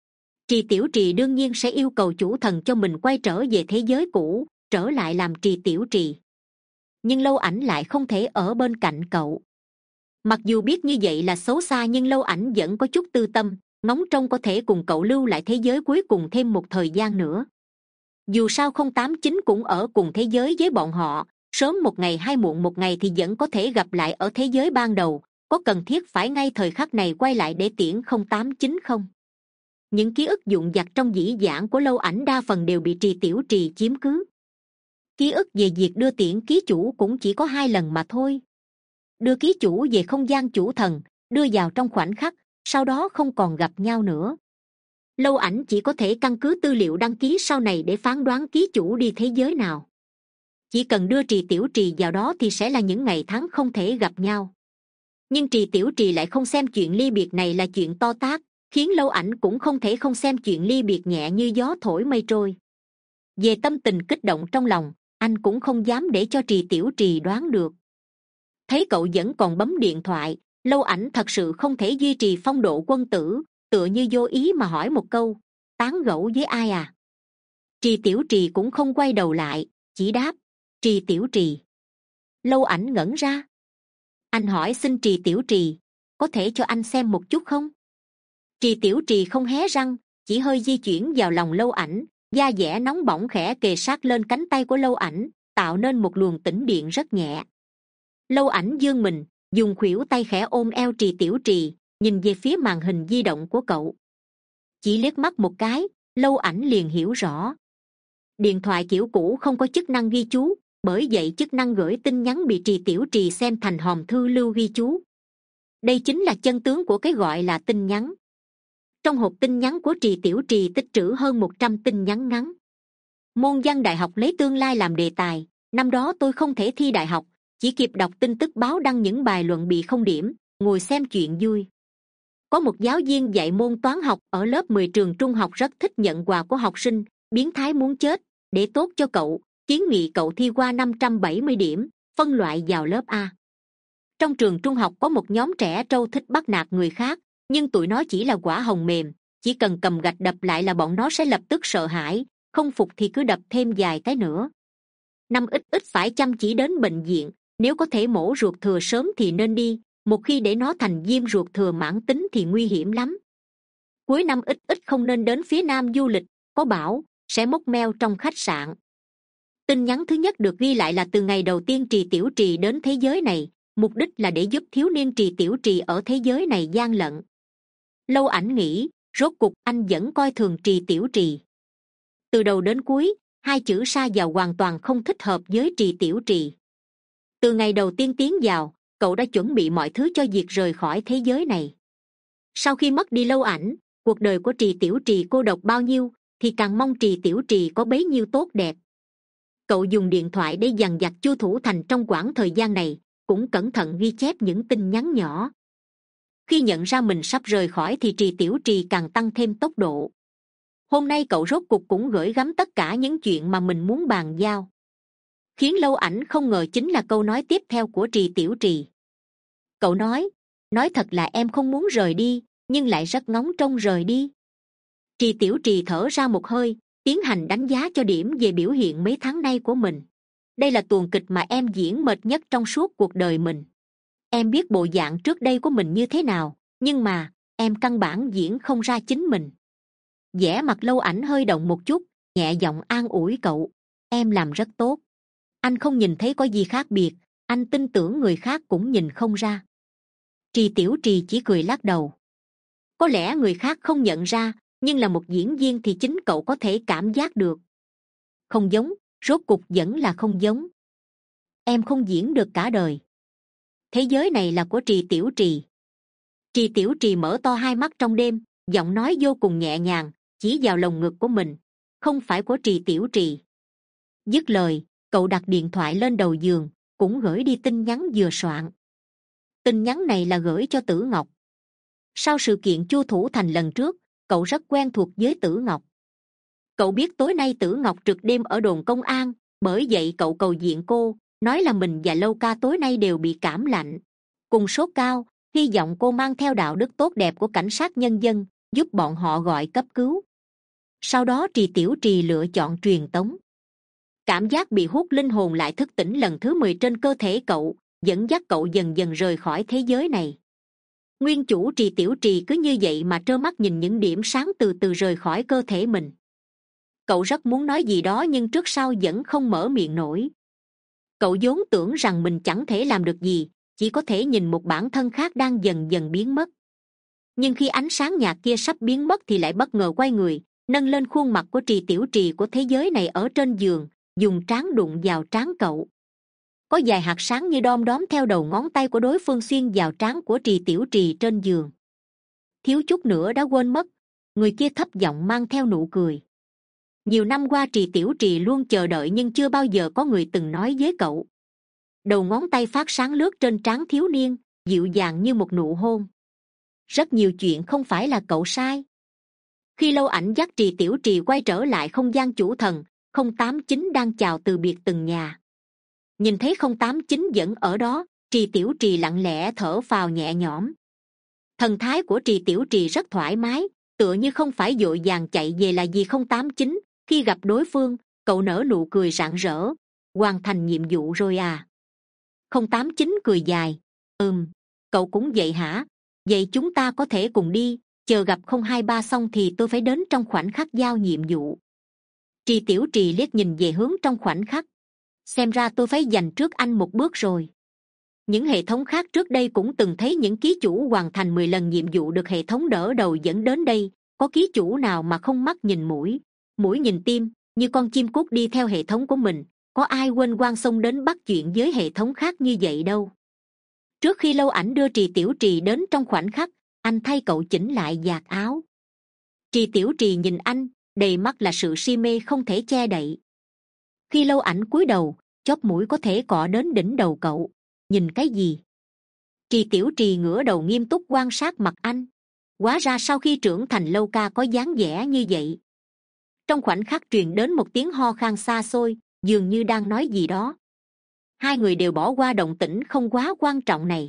Trì Tiểu Trì đương nhiên sẽ yêu cầu chủ thần cho mình quay trở về thế giới cũ, trở lại làm Trì Tiểu Trì. Nhưng Lâu Ảnh lại không thể ở bên cạnh cậu. Mặc dù biết như vậy là xấu xa, nhưng Lâu Ảnh vẫn có chút tư tâm, ngóng trông có thể cùng cậu lưu lại thế giới cuối cùng thêm một thời gian nữa. Dù sao không tám chín cũng ở cùng thế giới với bọn họ, sớm một ngày hay muộn một ngày thì vẫn có thể gặp lại ở thế giới ban đầu. Có cần thiết phải ngay thời khắc này quay lại để tiễn không tám chín không? Những ký ức dụng dặt trong dĩ vãng của Lâu Ảnh đa phần đều bị Trì Tiểu Trì chiếm cứ. Ký ức về việc đưa tiễn ký chủ cũng chỉ có hai lần mà thôi. Đưa ký chủ về không gian chủ thần, đưa vào trong khoảnh khắc, sau đó không còn gặp nhau nữa. Lâu Ảnh chỉ có thể căn cứ tư liệu đăng ký sau này để phán đoán ký chủ đi thế giới nào. Chỉ cần đưa Trì Tiểu Trì vào đó thì sẽ là những ngày tháng không thể gặp nhau. Nhưng Trì Tiểu Trì lại không xem chuyện ly biệt này là chuyện to tát, khiến Lâu Ảnh cũng không thể không xem chuyện ly biệt nhẹ như gió thổi mây trôi. Về tâm tình kích động trong lòng, anh cũng không dám để cho Trì Tiểu Trì đoán được. Thấy cậu vẫn còn bấm điện thoại, Lâu Ảnh thật sự không thể duy trì phong độ quân tử, tựa như vô ý mà hỏi một câu: tán gẫu với ai à? Trì Tiểu Trì cũng không quay đầu lại, chỉ đáp: Trì Tiểu Trì. Lâu Ảnh ngẩn ra. Anh hỏi xin Trì Tiểu Trì, có thể cho anh xem một chút không? Trì Tiểu Trì không hé răng, chỉ hơi di chuyển vào lòng Lâu Ảnh, da dẻ nóng bỏng khẽ kề sát lên cánh tay của Lâu Ảnh, tạo nên một luồng tĩnh điện rất nhẹ. Lâu Ảnh giương mình, dùng khuỷu tay khẽ ôm eo Trì Tiểu Trì, nhìn về phía màn hình di động của cậu. Chỉ liếc mắt một cái, Lâu Ảnh liền hiểu rõ. Điện thoại kiểu cũ không có chức năng ghi chú, bởi vậy chức năng gửi tin nhắn bị Trì Tiểu Trì xem thành hòm thư lưu ghi chú. Đây chính là chân tướng của cái gọi là tin nhắn. Trong hộp tin nhắn của Trì Tiểu Trì tích trữ hơn một trăm tin nhắn ngắn. Môn văn đại học lấy tương lai làm đề tài, năm đó tôi không thể thi đại học, chỉ kịp đọc tin tức báo đăng những bài luận bị không điểm, ngồi xem chuyện vui. Có một giáo viên dạy môn toán học ở lớp mười trường trung học rất thích nhận quà của học sinh, biến thái muốn chết, để tốt cho cậu, kiến nghị cậu thi qua năm trăm bảy mươi điểm, phân loại vào lớp A. Trong trường trung học có một nhóm trẻ trâu thích bắt nạt người khác, nhưng tụi nó chỉ là quả hồng mềm, chỉ cần cầm gạch đập lại là bọn nó sẽ lập tức sợ hãi, không phục thì cứ đập thêm vài cái nữa. Năm ít ít phải chăm chỉ đến bệnh viện, nếu có thể mổ ruột thừa sớm thì nên đi, một khi để nó thành viêm ruột thừa mãn tính thì nguy hiểm lắm. Cuối năm ít ít không nên đến phía Nam du lịch, có bảo sẽ móc meo trong khách sạn. Tin nhắn thứ nhất được ghi lại là từ ngày đầu tiên Trì Tiểu Trì đến thế giới này, mục đích là để giúp thiếu niên Trì Tiểu Trì ở thế giới này gian lận. Lâu Ảnh nghĩ, rốt cục anh vẫn coi thường Trì Tiểu Trì. Từ đầu đến cuối, hai chữ sa vào hoàn toàn không thích hợp với Trì Tiểu Trì. Từ ngày đầu tiên tiến vào, cậu đã chuẩn bị mọi thứ cho việc rời khỏi thế giới này. Sau khi mất đi Lâu Ảnh, cuộc đời của Trì Tiểu Trì cô độc bao nhiêu, thì càng mong Trì Tiểu Trì có bấy nhiêu tốt đẹp. Cậu dùng điện thoại để dằn vặt Chu Thủ Thành trong quãng thời gian này, cũng cẩn thận ghi chép những tin nhắn nhỏ. Khi nhận ra mình sắp rời khỏi thì Trì Tiểu Trì càng tăng thêm tốc độ. Hôm nay cậu rốt cục cũng gửi gắm tất cả những chuyện mà mình muốn bàn giao. Khiến Lâu Ảnh không ngờ chính là câu nói tiếp theo của Trì Tiểu Trì. Cậu nói, nói thật là em không muốn rời đi, nhưng lại rất ngóng trông rời đi. Trì Tiểu Trì thở ra một hơi, tiến hành đánh giá cho điểm về biểu hiện mấy tháng nay của mình. Đây là tuồng kịch mà em diễn mệt nhất trong suốt cuộc đời mình. Em biết bộ dạng trước đây của mình như thế nào, nhưng mà em căn bản diễn không ra chính mình. Vẻ mặt Lâu Ảnh hơi động một chút, nhẹ giọng an ủi cậu. Em làm rất tốt. Anh không nhìn thấy có gì khác biệt, anh tin tưởng người khác cũng nhìn không ra. Trì Tiểu Trì chỉ cười lắc đầu. Có lẽ người khác không nhận ra, nhưng là một diễn viên thì chính cậu có thể cảm giác được. Không giống, rốt cục vẫn là không giống. Em không diễn được cả đời. Thế giới này là của Trì Tiểu Trì. Trì Tiểu Trì mở to hai mắt trong đêm, giọng nói vô cùng nhẹ nhàng, chỉ vào lồng ngực của mình. Không phải của Trì Tiểu Trì. Dứt lời, cậu đặt điện thoại lên đầu giường, cũng gửi đi tin nhắn vừa soạn. Tin nhắn này là gửi cho Tử Ngọc. Sau sự kiện Chu Thủ Thành lần trước, cậu rất quen thuộc với Tử Ngọc. Cậu biết tối nay Tử Ngọc trực đêm ở đồn công an, bởi vậy cậu cầu viện cô, nói là mình và Lâu Ca tối nay đều bị cảm lạnh, cùng sốt cao, hy vọng cô mang theo đạo đức tốt đẹp của cảnh sát nhân dân, giúp bọn họ gọi cấp cứu. Sau đó Trì Tiểu Trì lựa chọn truyền tống. Cảm giác bị hút linh hồn lại thức tỉnh lần thứ mười trên cơ thể cậu, dẫn dắt cậu dần dần rời khỏi thế giới này. Nguyên chủ Trì Tiểu Trì cứ như vậy mà trơ mắt nhìn những điểm sáng từ từ rời khỏi cơ thể mình. Cậu rất muốn nói gì đó nhưng trước sau vẫn không mở miệng nổi. Cậu vốn tưởng rằng mình chẳng thể làm được gì, chỉ có thể nhìn một bản thân khác đang dần dần biến mất. Nhưng khi ánh sáng nhạt kia sắp biến mất thì lại bất ngờ quay người, nâng lên khuôn mặt của Trì Tiểu Trì của thế giới này ở trên giường, dùng trán đụng vào trán cậu. Có vài hạt sáng như đom đóm theo đầu ngón tay của đối phương xuyên vào trán của Trì Tiểu Trì trên giường. Thiếu chút nữa đã quên mất, người kia thấp giọng mang theo nụ cười. Nhiều năm qua Trì Tiểu Trì luôn chờ đợi nhưng chưa bao giờ có người từng nói với cậu. Đầu ngón tay phát sáng lướt trên trán thiếu niên, dịu dàng như một nụ hôn. Rất nhiều chuyện không phải là cậu sai. Khi Lâu Ảnh dắt Trì Tiểu Trì quay trở lại không gian chủ thần, không tám chín đang chào từ biệt từng nhà. Nhìn thấy không tám chín vẫn ở đó, Trì Tiểu Trì lặng lẽ thở phào nhẹ nhõm. Thần thái của Trì Tiểu Trì rất thoải mái, tựa như không phải vội vàng chạy về là vì không tám chín. Khi gặp đối phương, cậu nở nụ cười rạng rỡ. Hoàn thành nhiệm vụ rồi à? Không tám chín cười dài. Ừm, cậu cũng vậy hả? Vậy chúng ta có thể cùng đi, chờ gặp không hai ba xong thì tôi phải đến trong khoảnh khắc giao nhiệm vụ. Trì Tiểu Trì liếc nhìn về hướng trong khoảnh khắc. Xem ra tôi phải dành trước anh một bước rồi. Những hệ thống khác trước đây cũng từng thấy những ký chủ hoàn thành mười lần nhiệm vụ được hệ thống đỡ đầu dẫn đến đây. Có ký chủ nào mà không mắt nhìn mũi, mũi nhìn tim, như con chim cút đi theo hệ thống của mình? Có ai quên quang xông đến bắt chuyện với hệ thống khác như vậy đâu. Trước khi Lâu Ảnh đưa Trì Tiểu Trì đến trong khoảnh khắc, anh thay cậu chỉnh lại vạt áo. Trì Tiểu Trì nhìn anh, đầy mắt là sự si mê không thể che đậy. Khi Lâu Ảnh cúi đầu, chóp mũi có thể cọ đến đỉnh đầu cậu. Nhìn cái gì? Trì Tiểu Trì ngửa đầu nghiêm túc quan sát mặt anh. Hóa ra sau khi trưởng thành Lâu Ca có dáng vẻ như vậy. Trong khoảnh khắc truyền đến một tiếng ho khan xa xôi, dường như đang nói gì đó. Hai người đều bỏ qua động tĩnh không quá quan trọng này.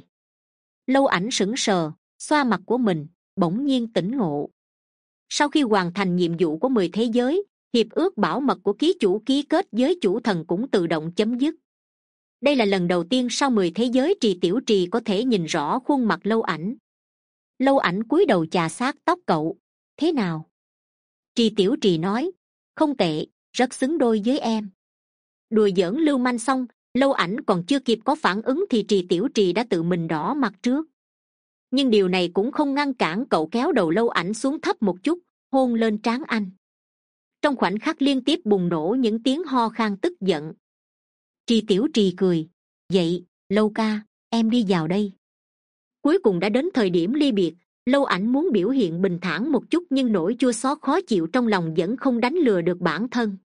Lâu Ảnh sững sờ, xoa mặt của mình, bỗng nhiên tỉnh ngộ. Sau khi hoàn thành nhiệm vụ của mười thế giới, hiệp ước bảo mật của ký chủ ký kết với chủ thần cũng tự động chấm dứt. Đây là lần đầu tiên sau mười thế giới Trì Tiểu Trì có thể nhìn rõ khuôn mặt Lâu Ảnh. Lâu Ảnh cúi đầu chà sát tóc cậu. Thế nào? Trì Tiểu Trì nói. Không tệ, rất xứng đôi với em. Đùa giỡn lưu manh xong, Lâu Ảnh còn chưa kịp có phản ứng thì Trì Tiểu Trì đã tự mình đỏ mặt trước. Nhưng điều này cũng không ngăn cản cậu kéo đầu Lâu Ảnh xuống thấp một chút, hôn lên trán anh. Trong khoảnh khắc liên tiếp bùng nổ những tiếng ho khan tức giận. Trì Tiểu Trì cười. Vậy, Lâu ca, em đi vào đây. Cuối cùng đã đến thời điểm ly biệt. Lâu Ảnh muốn biểu hiện bình thản một chút nhưng nỗi chua xót khó chịu trong lòng vẫn không đánh lừa được bản thân.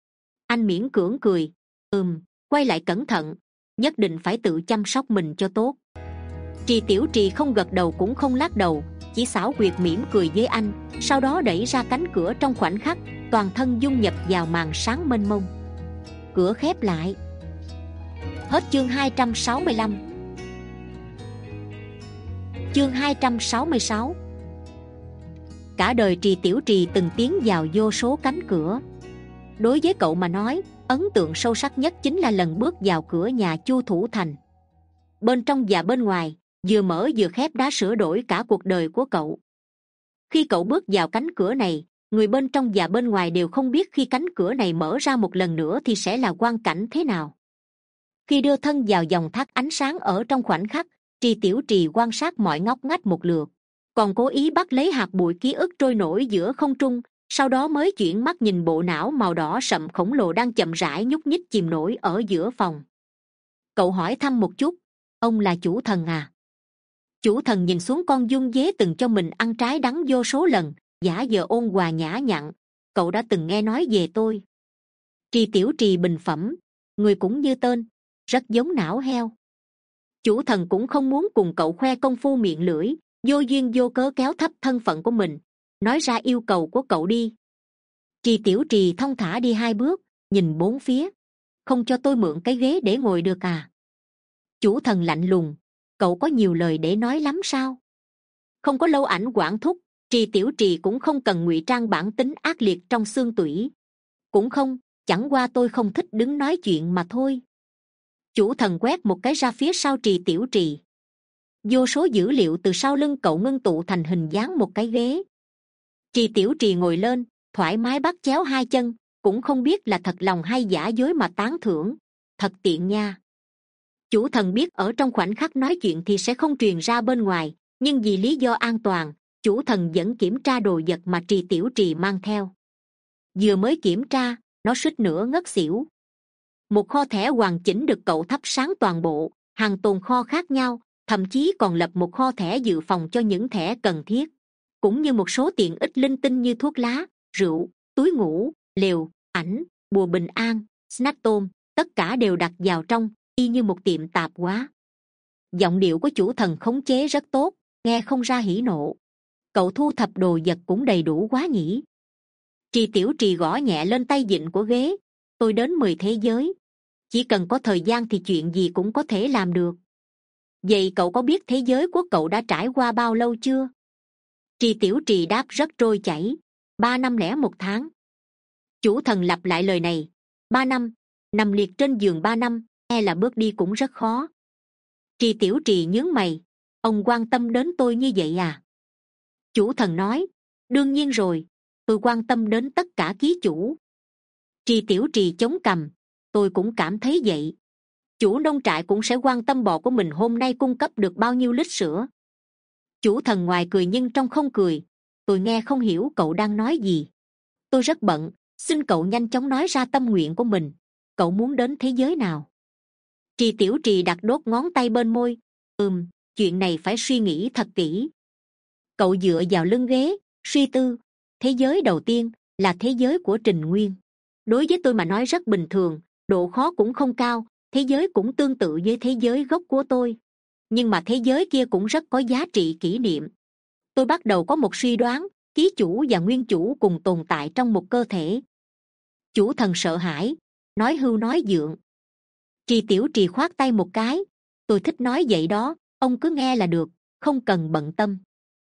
Anh miễn cưỡng cười. Ừm, quay lại cẩn thận, nhất định phải tự chăm sóc mình cho tốt. Trì Tiểu Trì không gật đầu cũng không lắc đầu, chỉ xảo quyệt mỉm cười với anh, sau đó đẩy ra cánh cửa. Trong khoảnh khắc, toàn thân dung nhập vào màn sáng mênh mông. Cửa khép lại. Hết chương hai trăm sáu mươi lăm. Chương hai trăm sáu mươi sáu. Cả đời Trì Tiểu Trì từng tiến vào vô số cánh cửa. Đối với cậu mà nói, ấn tượng sâu sắc nhất chính là lần bước vào cửa nhà Chu Thủ Thành. Bên trong và bên ngoài, vừa mở vừa khép đã sửa đổi cả cuộc đời của cậu. Khi cậu bước vào cánh cửa này, người bên trong và bên ngoài đều không biết khi cánh cửa này mở ra một lần nữa thì sẽ là quang cảnh thế nào. Khi đưa thân vào dòng thác ánh sáng ở trong khoảnh khắc, Trì Tiểu Trì quan sát mọi ngóc ngách một lượt. còn cố ý bắt lấy hạt bụi ký ức trôi nổi giữa không trung, sau đó mới chuyển mắt nhìn bộ não màu đỏ sậm khổng lồ đang chậm rãi nhúc nhích chìm nổi ở giữa phòng. Cậu hỏi thăm một chút, ông là chủ thần à? Chủ thần nhìn xuống con dung dế từng cho mình ăn trái đắng vô số lần, giả vờ ôn hòa nhã nhặn. Cậu đã từng nghe nói về tôi. Trì Tiểu Trì bình phẩm, người cũng như tên, rất giống não heo. Chủ thần cũng không muốn cùng cậu khoe công phu miệng lưỡi, vô duyên vô cớ kéo thấp thân phận của mình, nói ra yêu cầu của cậu đi. Trì Tiểu Trì thong thả đi hai bước, nhìn bốn phía. Không cho tôi mượn cái ghế để ngồi được à? Chủ thần lạnh lùng, cậu có nhiều lời để nói lắm sao? Không có lâu ảnh quản thúc, Trì Tiểu Trì cũng không cần ngụy trang bản tính ác liệt trong xương tủy. Cũng không, chẳng qua tôi không thích đứng nói chuyện mà thôi. Chủ thần quét một cái ra phía sau Trì Tiểu Trì. Vô số dữ liệu từ sau lưng cậu ngưng tụ thành hình dáng một cái ghế. Trì Tiểu Trì ngồi lên, thoải mái bắt chéo hai chân, cũng không biết là thật lòng hay giả dối mà tán thưởng. Thật tiện nha. Chủ thần biết ở trong khoảnh khắc nói chuyện thì sẽ không truyền ra bên ngoài, nhưng vì lý do an toàn, chủ thần vẫn kiểm tra đồ vật mà Trì Tiểu Trì mang theo. Vừa mới kiểm tra, nó suýt nữa ngất xỉu. Một kho thẻ hoàn chỉnh được cậu thắp sáng toàn bộ, hàng tồn kho khác nhau, thậm chí còn lập một kho thẻ dự phòng cho những thẻ cần thiết, cũng như một số tiện ích linh tinh như thuốc lá, rượu, túi ngủ, lều, ảnh, bùa bình an, snack tôm, tất cả đều đặt vào trong, y như một tiệm tạp hóa. Giọng điệu của chủ thần khống chế rất tốt, nghe không ra hỉ nộ. Cậu thu thập đồ vật cũng đầy đủ quá nhỉ? Trì Tiểu Trì gõ nhẹ lên tay vịn của ghế. Tôi đến mười thế giới, chỉ cần có thời gian thì chuyện gì cũng có thể làm được. Vậy cậu có biết thế giới của cậu đã trải qua bao lâu chưa? Trì Tiểu Trì đáp rất trôi chảy, ba năm lẻ một tháng. Chủ thần lặp lại lời này. Ba năm, nằm liệt trên giường ba năm, e là bước đi cũng rất khó. Trì Tiểu Trì nhướng mày, ông quan tâm đến tôi như vậy à? Chủ thần nói, đương nhiên rồi, tôi quan tâm đến tất cả ký chủ. Trì Tiểu Trì chống cằm, tôi cũng cảm thấy vậy. Chủ nông trại cũng sẽ quan tâm bò của mình hôm nay cung cấp được bao nhiêu lít sữa. Chủ thần ngoài cười nhưng trong không cười, tôi nghe không hiểu cậu đang nói gì. Tôi rất bận, xin cậu nhanh chóng nói ra tâm nguyện của mình. Cậu muốn đến thế giới nào? Trì Tiểu Trì đặt đốt ngón tay bên môi. Ừm, chuyện này phải suy nghĩ thật kỹ. Cậu dựa vào lưng ghế, suy tư. Thế giới đầu tiên là thế giới của Trình Nguyên. Đối với tôi mà nói rất bình thường, độ khó cũng không cao, thế giới cũng tương tự với thế giới gốc của tôi. Nhưng mà thế giới kia cũng rất có giá trị kỷ niệm. Tôi bắt đầu có một suy đoán, ký chủ và nguyên chủ cùng tồn tại trong một cơ thể. Chủ thần sợ hãi, nói hưu nói dượng. Trì Tiểu Trì khoát tay một cái. Tôi thích nói vậy đó, ông cứ nghe là được, không cần bận tâm.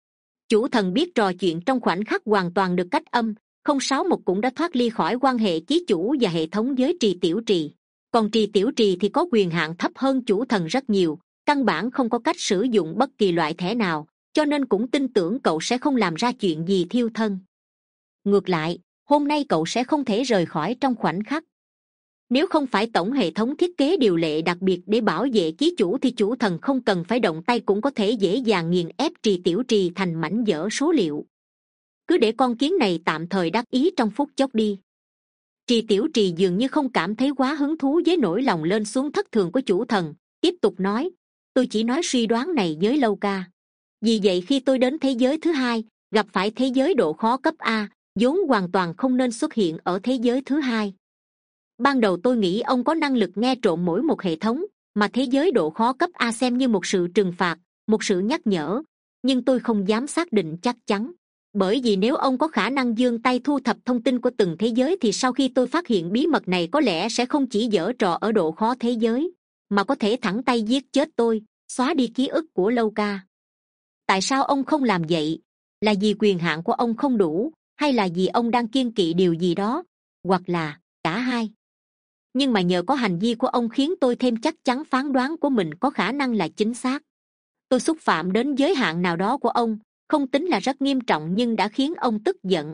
Chủ thần biết trò chuyện trong khoảnh khắc hoàn toàn được cách âm, không sáu một cũng đã thoát ly khỏi quan hệ ký chủ và hệ thống với Trì Tiểu Trì. Còn Trì Tiểu Trì thì có quyền hạn thấp hơn chủ thần rất nhiều, căn bản không có cách sử dụng bất kỳ loại thẻ nào, cho nên cũng tin tưởng cậu sẽ không làm ra chuyện gì thiêu thân. Ngược lại, hôm nay cậu sẽ không thể rời khỏi trong khoảnh khắc. Nếu không phải tổng hệ thống thiết kế điều lệ đặc biệt để bảo vệ ký chủ thì chủ thần không cần phải động tay cũng có thể dễ dàng nghiền ép Trì Tiểu Trì thành mảnh vỡ số liệu. Cứ để con kiến này tạm thời đắc ý trong phút chốc đi. Trì Tiểu Trì dường như không cảm thấy quá hứng thú với nỗi lòng lên xuống thất thường của chủ thần, tiếp tục nói, tôi chỉ nói suy đoán này với Lâu Ca. Vì vậy khi tôi đến thế giới thứ hai, gặp phải thế giới độ khó cấp A, vốn hoàn toàn không nên xuất hiện ở thế giới thứ hai. Ban đầu tôi nghĩ ông có năng lực nghe trộm mỗi một hệ thống, mà thế giới độ khó cấp A xem như một sự trừng phạt, một sự nhắc nhở, nhưng tôi không dám xác định chắc chắn. Bởi vì nếu ông có khả năng giương tay thu thập thông tin của từng thế giới thì sau khi tôi phát hiện bí mật này có lẽ sẽ không chỉ giở trò ở độ khó thế giới, mà có thể thẳng tay giết chết tôi, xóa đi ký ức của Lâu Ca. Tại sao ông không làm vậy? Là vì quyền hạn của ông không đủ, hay là vì ông đang kiêng kỵ điều gì đó, hoặc là cả hai? Nhưng mà nhờ có hành vi của ông khiến tôi thêm chắc chắn phán đoán của mình có khả năng là chính xác. Tôi xúc phạm đến giới hạn nào đó của ông, không tính là rất nghiêm trọng nhưng đã khiến ông tức giận.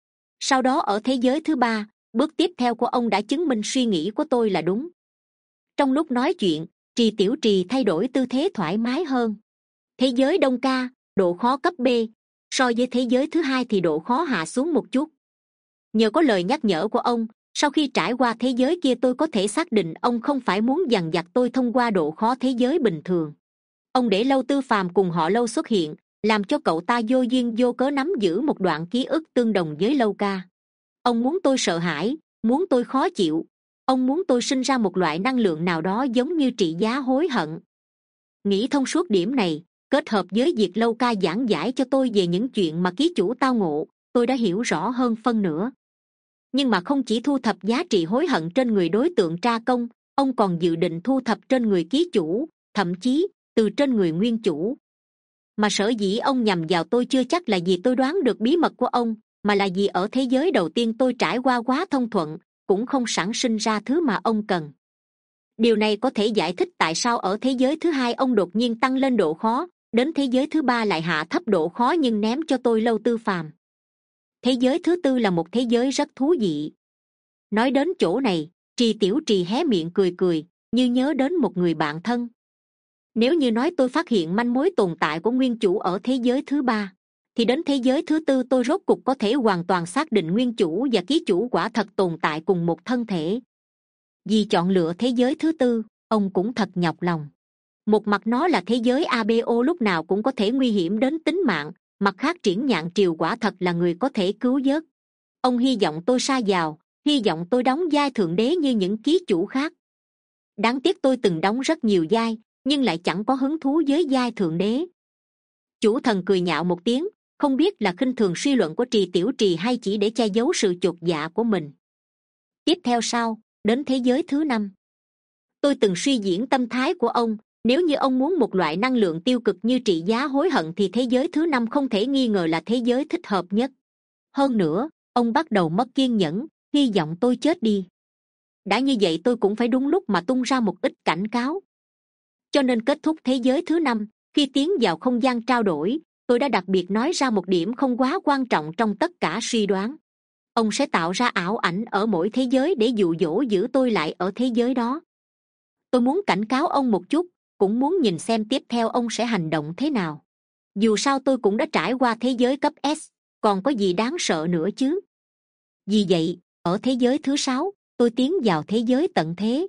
Sau đó ở thế giới thứ ba, bước tiếp theo của ông đã chứng minh suy nghĩ của tôi là đúng. Trong lúc nói chuyện, Trì Tiểu Trì thay đổi tư thế thoải mái hơn. Thế giới Đông Ca, độ khó cấp B, so với thế giới thứ hai thì độ khó hạ xuống một chút. Nhờ có lời nhắc nhở của ông, sau khi trải qua thế giới kia tôi có thể xác định ông không phải muốn dằn vặt tôi thông qua độ khó thế giới bình thường. Ông để Lâu Tư Phàm cùng họ Lâu xuất hiện, làm cho cậu ta vô duyên vô cớ nắm giữ một đoạn ký ức tương đồng với Lâu ca. Ông muốn tôi sợ hãi, muốn tôi khó chịu. Ông muốn tôi sinh ra một loại năng lượng nào đó giống như trị giá hối hận. Nghĩ thông suốt điểm này, kết hợp với việc Lâu ca giảng giải cho tôi về những chuyện mà ký chủ tao ngộ, tôi đã hiểu rõ hơn phân nửa. Nhưng mà không chỉ thu thập giá trị hối hận trên người đối tượng tra công, ông còn dự định thu thập trên người ký chủ, thậm chí từ trên người nguyên chủ. Mà sở dĩ ông nhằm vào tôi chưa chắc là vì tôi đoán được bí mật của ông, mà là vì ở thế giới đầu tiên tôi trải qua quá thông thuận, cũng không sản sinh ra thứ mà ông cần. Điều này có thể giải thích tại sao ở thế giới thứ hai ông đột nhiên tăng lên độ khó, đến thế giới thứ ba lại hạ thấp độ khó nhưng ném cho tôi Lâu Tư Phàm. Thế giới thứ tư là một thế giới rất thú vị. Nói đến chỗ này, Trì Tiểu Trì hé miệng cười cười, như nhớ đến một người bạn thân. Nếu như nói tôi phát hiện manh mối tồn tại của nguyên chủ ở thế giới thứ ba, thì đến thế giới thứ tư tôi rốt cục có thể hoàn toàn xác định nguyên chủ và ký chủ quả thật tồn tại cùng một thân thể. Vì chọn lựa thế giới thứ tư, ông cũng thật nhọc lòng. Một mặt nó là thế giới a bê o lúc nào cũng có thể nguy hiểm đến tính mạng, mặt khác Triển Nhạn Triều quả thật là người có thể cứu vớt. Ông hy vọng tôi sa vào, hy vọng tôi đóng vai thượng đế như những ký chủ khác. Đáng tiếc tôi từng đóng rất nhiều vai, nhưng lại chẳng có hứng thú với vai thượng đế. Chủ thần cười nhạo một tiếng, không biết là khinh thường suy luận của Trì Tiểu Trì hay chỉ để che giấu sự chột dạ của mình. Tiếp theo sau, đến thế giới thứ năm. Tôi từng suy diễn tâm thái của ông, nếu như ông muốn một loại năng lượng tiêu cực như trị giá hối hận thì thế giới thứ năm không thể nghi ngờ là thế giới thích hợp nhất. Hơn nữa, ông bắt đầu mất kiên nhẫn, hy vọng tôi chết đi. Đã như vậy tôi cũng phải đúng lúc mà tung ra một ít cảnh cáo. Cho nên kết thúc thế giới thứ năm, khi tiến vào không gian trao đổi, tôi đã đặc biệt nói ra một điểm không quá quan trọng trong tất cả suy đoán. Ông sẽ tạo ra ảo ảnh ở mỗi thế giới để dụ dỗ giữ tôi lại ở thế giới đó. Tôi muốn cảnh cáo ông một chút, cũng muốn nhìn xem tiếp theo ông sẽ hành động thế nào. Dù sao tôi cũng đã trải qua thế giới cấp S, còn có gì đáng sợ nữa chứ. Vì vậy, ở thế giới thứ sáu, tôi tiến vào thế giới tận thế.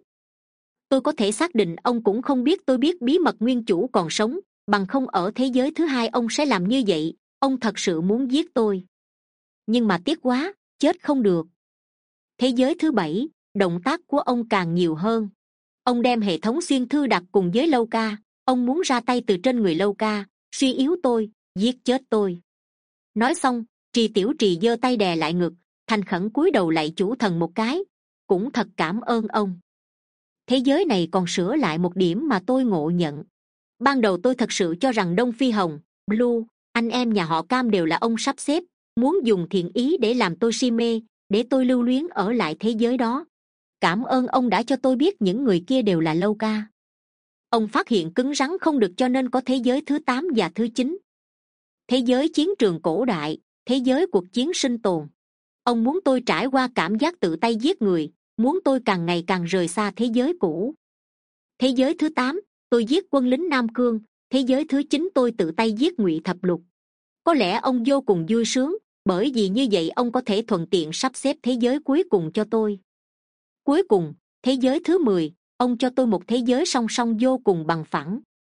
Tôi có thể xác định ông cũng không biết tôi biết bí mật nguyên chủ còn sống, bằng không ở thế giới thứ hai ông sẽ làm như vậy. Ông thật sự muốn giết tôi. Nhưng mà tiếc quá, chết không được. Thế giới thứ bảy, động tác của ông càng nhiều hơn. Ông đem hệ thống xuyên thư đặt cùng với Lâu ca. Ông muốn ra tay từ trên người Lâu ca, suy yếu tôi, giết chết tôi. Nói xong, Trì Tiểu Trì giơ tay đè lại ngực, thành khẩn cúi đầu lạy chủ thần một cái. Cũng thật cảm ơn ông. Thế giới này còn sửa lại một điểm mà tôi ngộ nhận. Ban đầu tôi thật sự cho rằng Đông Phi Hồng, Blue, anh em nhà họ Cam đều là ông sắp xếp, muốn dùng thiện ý để làm tôi si mê, để tôi lưu luyến ở lại thế giới đó. Cảm ơn ông đã cho tôi biết những người kia đều là Lâu ca. Ông phát hiện cứng rắn không được cho nên có thế giới thứ tám và thứ chín. Thế giới chiến trường cổ đại, thế giới cuộc chiến sinh tồn. Ông muốn tôi trải qua cảm giác tự tay giết người, muốn tôi càng ngày càng rời xa thế giới cũ. Thế giới thứ tám, tôi giết quân lính Nam Cương. Thế giới thứ chín tôi tự tay giết Ngụy Thập Lục. Có lẽ ông vô cùng vui sướng, bởi vì như vậy ông có thể thuận tiện sắp xếp thế giới cuối cùng cho tôi. Cuối cùng, thế giới thứ mười, ông cho tôi một thế giới song song vô cùng bằng phẳng.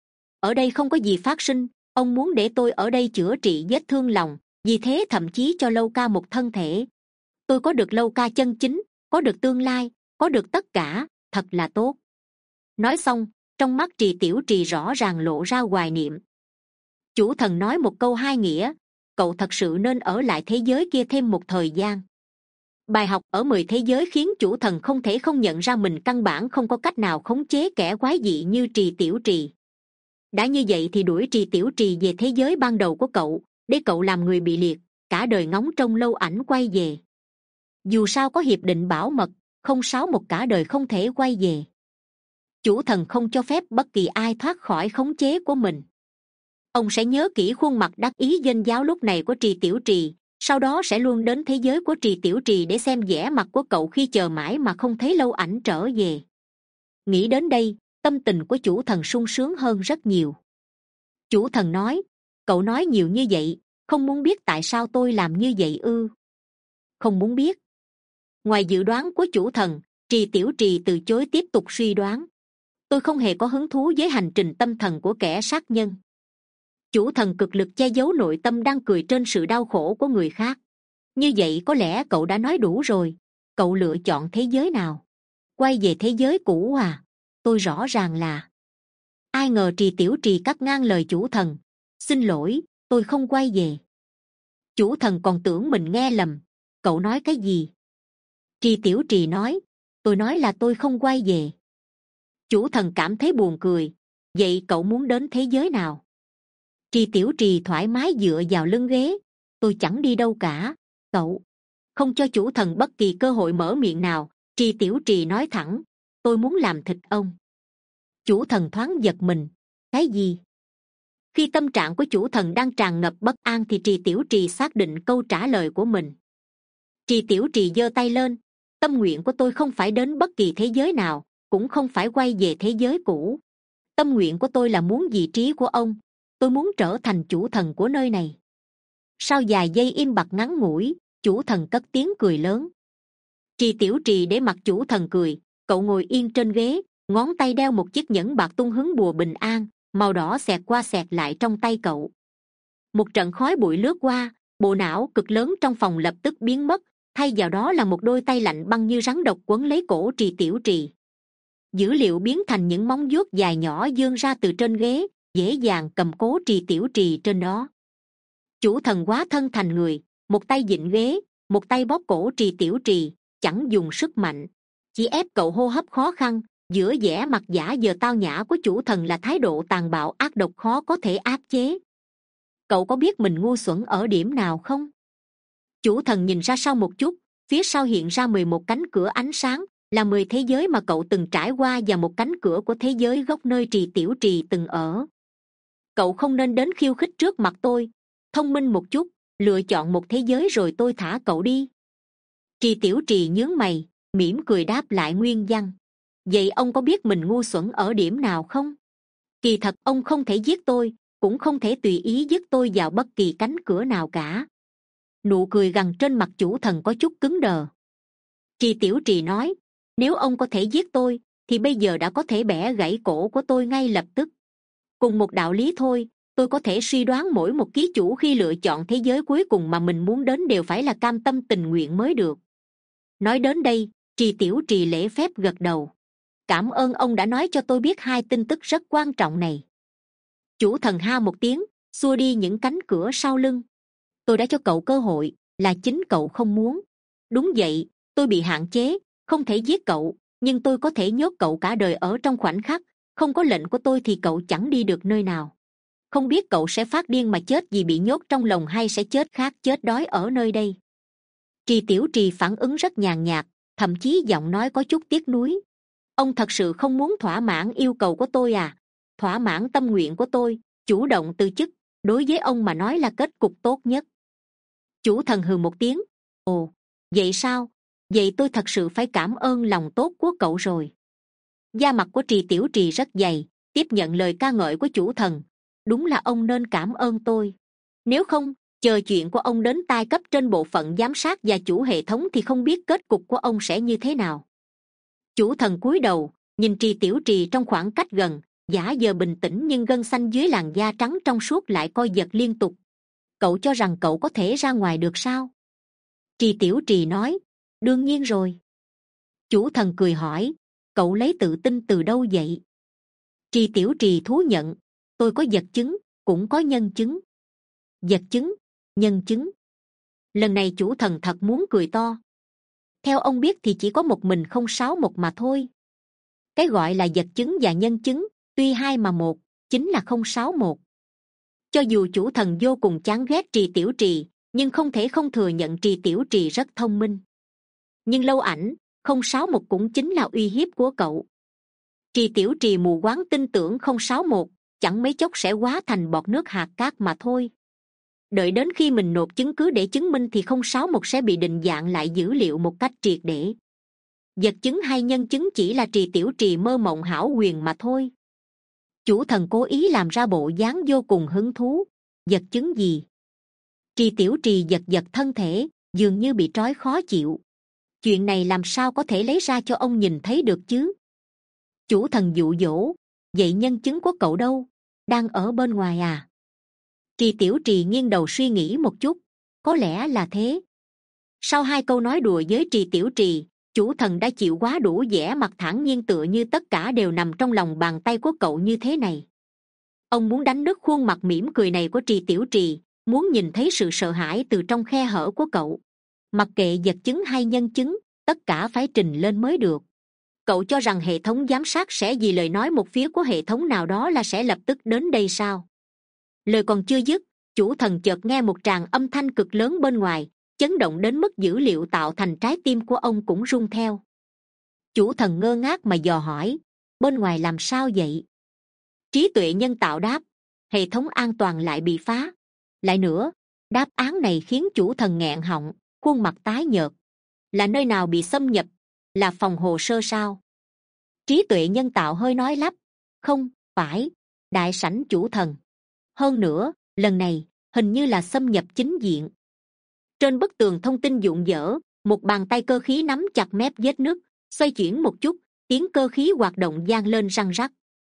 Ở đây không có gì phát sinh, ông muốn để tôi ở đây chữa trị vết thương lòng, vì thế thậm chí cho Lâu ca một thân thể. Tôi có được Lâu ca chân chính, có được tương lai, có được tất cả, thật là tốt. Nói xong, trong mắt Trì Tiểu Trì rõ ràng lộ ra hoài niệm. Chủ thần nói một câu hai nghĩa, cậu thật sự nên ở lại thế giới kia thêm một thời gian. Bài học ở mười thế giới khiến chủ thần không thể không nhận ra mình căn bản không có cách nào khống chế kẻ quái dị như Trì Tiểu Trì. Đã như vậy thì đuổi Trì Tiểu Trì về thế giới ban đầu của cậu, để cậu làm người bị liệt, cả đời ngóng trông Lâu ảnh quay về. Dù sao có hiệp định bảo mật, không sáu một cả đời không thể quay về. Chủ thần không cho phép bất kỳ ai thoát khỏi khống chế của mình. Ông sẽ nhớ kỹ khuôn mặt đắc ý danh giáo lúc này của Trì Tiểu Trì, sau đó sẽ luôn đến thế giới của Trì Tiểu Trì để xem vẻ mặt của cậu khi chờ mãi mà không thấy Lâu ảnh trở về. Nghĩ đến đây, tâm tình của chủ thần sung sướng hơn rất nhiều. Chủ thần nói, Cậu nói nhiều như vậy, không muốn biết tại sao tôi làm như vậy ư? Không muốn biết. Ngoài dự đoán của chủ thần, Trì Tiểu Trì từ chối tiếp tục suy đoán. Tôi không hề có hứng thú với hành trình tâm thần của kẻ sát nhân. Chủ thần cực lực che giấu nội tâm đang cười trên sự đau khổ của người khác. Như vậy có lẽ cậu đã nói đủ rồi. Cậu lựa chọn thế giới nào? Quay về thế giới cũ à? Tôi rõ ràng là... Ai ngờ Trì Tiểu Trì cắt ngang lời chủ thần. Xin lỗi, tôi không quay về. Chủ thần còn tưởng mình nghe lầm. Cậu nói cái gì? Trì Tiểu Trì nói, tôi nói là tôi không quay về. Chủ thần cảm thấy buồn cười. Vậy cậu muốn đến thế giới nào? Trì Tiểu Trì thoải mái dựa vào lưng ghế. Tôi chẳng đi đâu cả. Cậu... Không cho chủ thần bất kỳ cơ hội mở miệng nào, Trì Tiểu Trì nói thẳng, tôi muốn làm thịt ông. Chủ thần thoáng giật mình. Cái gì? Khi tâm trạng của chủ thần đang tràn ngập bất an thì Trì Tiểu Trì xác định câu trả lời của mình. Trì Tiểu Trì giơ tay lên. Tâm nguyện của tôi không phải đến bất kỳ thế giới nào, cũng không phải quay về thế giới cũ. Tâm nguyện của tôi là muốn vị trí của ông. Tôi muốn trở thành chủ thần của nơi này. Sau vài giây im bặt ngắn ngủi, chủ thần cất tiếng cười lớn. Trì Tiểu Trì để mặc chủ thần cười. Cậu ngồi yên trên ghế, ngón tay đeo một chiếc nhẫn bạc tung hứng bùa bình an, màu đỏ xẹt qua xẹt lại trong tay cậu. Một trận khói bụi lướt qua, bộ não cực lớn trong phòng lập tức biến mất, thay vào đó là một đôi tay lạnh băng như rắn độc quấn lấy cổ Trì Tiểu Trì. Dữ liệu biến thành những móng vuốt dài nhỏ vươn ra từ trên ghế, dễ dàng cầm cố Trì Tiểu Trì trên đó. Chủ thần hóa thân thành người, một tay vịn ghế, một tay bóp cổ Trì Tiểu Trì, chẳng dùng sức mạnh, chỉ ép cậu hô hấp khó khăn. Giữa vẻ mặt giả vờ tao nhã của chủ thần là thái độ tàn bạo ác độc khó có thể áp chế. Cậu có biết mình ngu xuẩn ở điểm nào không? Chủ thần nhìn ra sau một chút, phía sau hiện ra mười một cánh cửa ánh sáng, là mười thế giới mà cậu từng trải qua và một cánh cửa của thế giới gốc nơi Trì Tiểu Trì từng ở. Cậu không nên đến khiêu khích trước mặt tôi. Thông minh một chút, lựa chọn một thế giới rồi tôi thả cậu đi. Trì Tiểu Trì nhướng mày, mỉm cười đáp lại nguyên văn. Vậy ông có biết mình ngu xuẩn ở điểm nào không? Kỳ thật ông không thể giết tôi, cũng không thể tùy ý giết tôi vào bất kỳ cánh cửa nào cả. Nụ cười gằn trên mặt chủ thần có chút cứng đờ. Trì Tiểu Trì nói, nếu ông có thể giết tôi, thì bây giờ đã có thể bẻ gãy cổ của tôi ngay lập tức. Cùng một đạo lý thôi, tôi có thể suy đoán mỗi một ký chủ khi lựa chọn thế giới cuối cùng mà mình muốn đến đều phải là cam tâm tình nguyện mới được. Nói đến đây, Trì Tiểu Trì lễ phép gật đầu. Cảm ơn ông đã nói cho tôi biết hai tin tức rất quan trọng này. Chủ thần ha một tiếng, xua đi những cánh cửa sau lưng. Tôi đã cho cậu cơ hội, là chính cậu không muốn. Đúng vậy, tôi bị hạn chế, không thể giết cậu, nhưng tôi có thể nhốt cậu cả đời ở trong khoảnh khắc. Không có lệnh của tôi thì cậu chẳng đi được nơi nào. Không biết cậu sẽ phát điên mà chết vì bị nhốt trong lồng hay sẽ chết khát chết đói ở nơi đây. Trì Tiểu Trì phản ứng rất nhàn nhạt, thậm chí giọng nói có chút tiếc nuối. Ông thật sự không muốn thỏa mãn yêu cầu của tôi à? Thỏa mãn tâm nguyện của tôi, chủ động từ chức, đối với ông mà nói là kết cục tốt nhất. Chủ thần hừ một tiếng. Ồ, vậy sao? Vậy tôi thật sự phải cảm ơn lòng tốt của cậu rồi. Da mặt của Trì Tiểu Trì rất dày, tiếp nhận lời ca ngợi của chủ thần. Đúng là ông nên cảm ơn tôi. Nếu không, chờ chuyện của ông đến tai cấp trên bộ phận giám sát và chủ hệ thống thì không biết kết cục của ông sẽ như thế nào. Chủ thần cúi đầu, nhìn Trì Tiểu Trì trong khoảng cách gần, giả giờ bình tĩnh nhưng gân xanh dưới làn da trắng trong suốt lại co giật liên tục. Cậu cho rằng cậu có thể ra ngoài được sao? Trì Tiểu Trì nói, đương nhiên rồi. Chủ thần cười hỏi, cậu lấy tự tin từ đâu vậy? Trì Tiểu Trì thú nhận, tôi có vật chứng, cũng có nhân chứng. Vật chứng, nhân chứng. Lần này chủ thần thật muốn cười to. Theo ông biết thì chỉ có một mình không sáu một mà thôi. Cái gọi là vật chứng và nhân chứng, tuy hai mà một, chính là không sáu một. Cho dù chủ thần vô cùng chán ghét Trì Tiểu Trì, nhưng không thể không thừa nhận Trì Tiểu Trì rất thông minh. Nhưng lâu ảnh, không sáu một cũng chính là uy hiếp của cậu. Trì Tiểu Trì mù quáng tin tưởng không sáu một, chẳng mấy chốc sẽ hóa thành bọt nước hạt cát mà thôi. Đợi đến khi mình nộp chứng cứ để chứng minh thì không sáu một sẽ bị định dạng lại dữ liệu một cách triệt để. Vật chứng hay nhân chứng chỉ là Trì Tiểu Trì mơ mộng hão huyền mà thôi. Chủ thần cố ý làm ra bộ dáng vô cùng hứng thú. Vật chứng gì? Trì Tiểu Trì giật giật thân thể, dường như bị trói khó chịu. Chuyện này làm sao có thể lấy ra cho ông nhìn thấy được chứ? Chủ thần dụ dỗ, vậy nhân chứng của cậu đâu? Đang ở bên ngoài à? Trì Tiểu Trì nghiêng đầu suy nghĩ một chút, có lẽ là thế. Sau hai câu nói đùa với Trì Tiểu Trì, chủ thần đã chịu quá đủ vẻ mặt thản nhiên, tựa như tất cả đều nằm trong lòng bàn tay của cậu như thế này. Ông muốn đánh nứt khuôn mặt mỉm cười này của Trì Tiểu Trì, muốn nhìn thấy sự sợ hãi từ trong khe hở của cậu. Mặc kệ vật chứng hay nhân chứng, tất cả phải trình lên mới được. Cậu cho rằng hệ thống giám sát sẽ vì lời nói một phía của hệ thống nào đó là sẽ lập tức đến đây sao? Lời còn chưa dứt, chủ thần chợt nghe một tràng âm thanh cực lớn bên ngoài, chấn động đến mức dữ liệu tạo thành trái tim của ông cũng rung theo. Chủ thần ngơ ngác mà dò hỏi, bên ngoài làm sao vậy? Trí tuệ nhân tạo đáp, hệ thống an toàn lại bị phá. Lại nữa, đáp án này khiến chủ thần nghẹn họng, khuôn mặt tái nhợt. Là nơi nào bị xâm nhập? Là phòng hồ sơ sao? Trí tuệ nhân tạo hơi nói lắp, không phải, đại sảnh chủ thần. Hơn nữa, lần này hình như là xâm nhập chính diện. Trên bức tường thông tin vụn vỡ, một bàn tay cơ khí nắm chặt mép vết nứt, xoay chuyển một chút, tiếng cơ khí hoạt động vang lên răng rắc.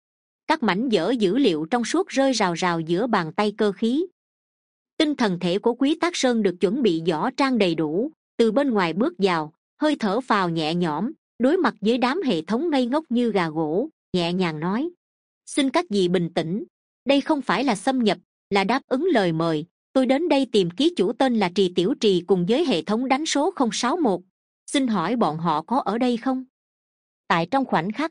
Các mảnh vỡ dữ liệu trong suốt rơi rào rào giữa bàn tay cơ khí. Tinh thần thể của Quý Tác Sơn được chuẩn bị võ trang đầy đủ, từ bên ngoài bước vào, hơi thở phào nhẹ nhõm, đối mặt với đám hệ thống ngây ngốc như gà gỗ, nhẹ nhàng nói, xin các vị bình tĩnh, đây không phải là xâm nhập, là đáp ứng lời mời. Tôi đến đây tìm ký chủ tên là Trì Tiểu Trì cùng với hệ thống đánh số không sáu một. Xin hỏi bọn họ có ở đây không? Tại trong khoảnh khắc,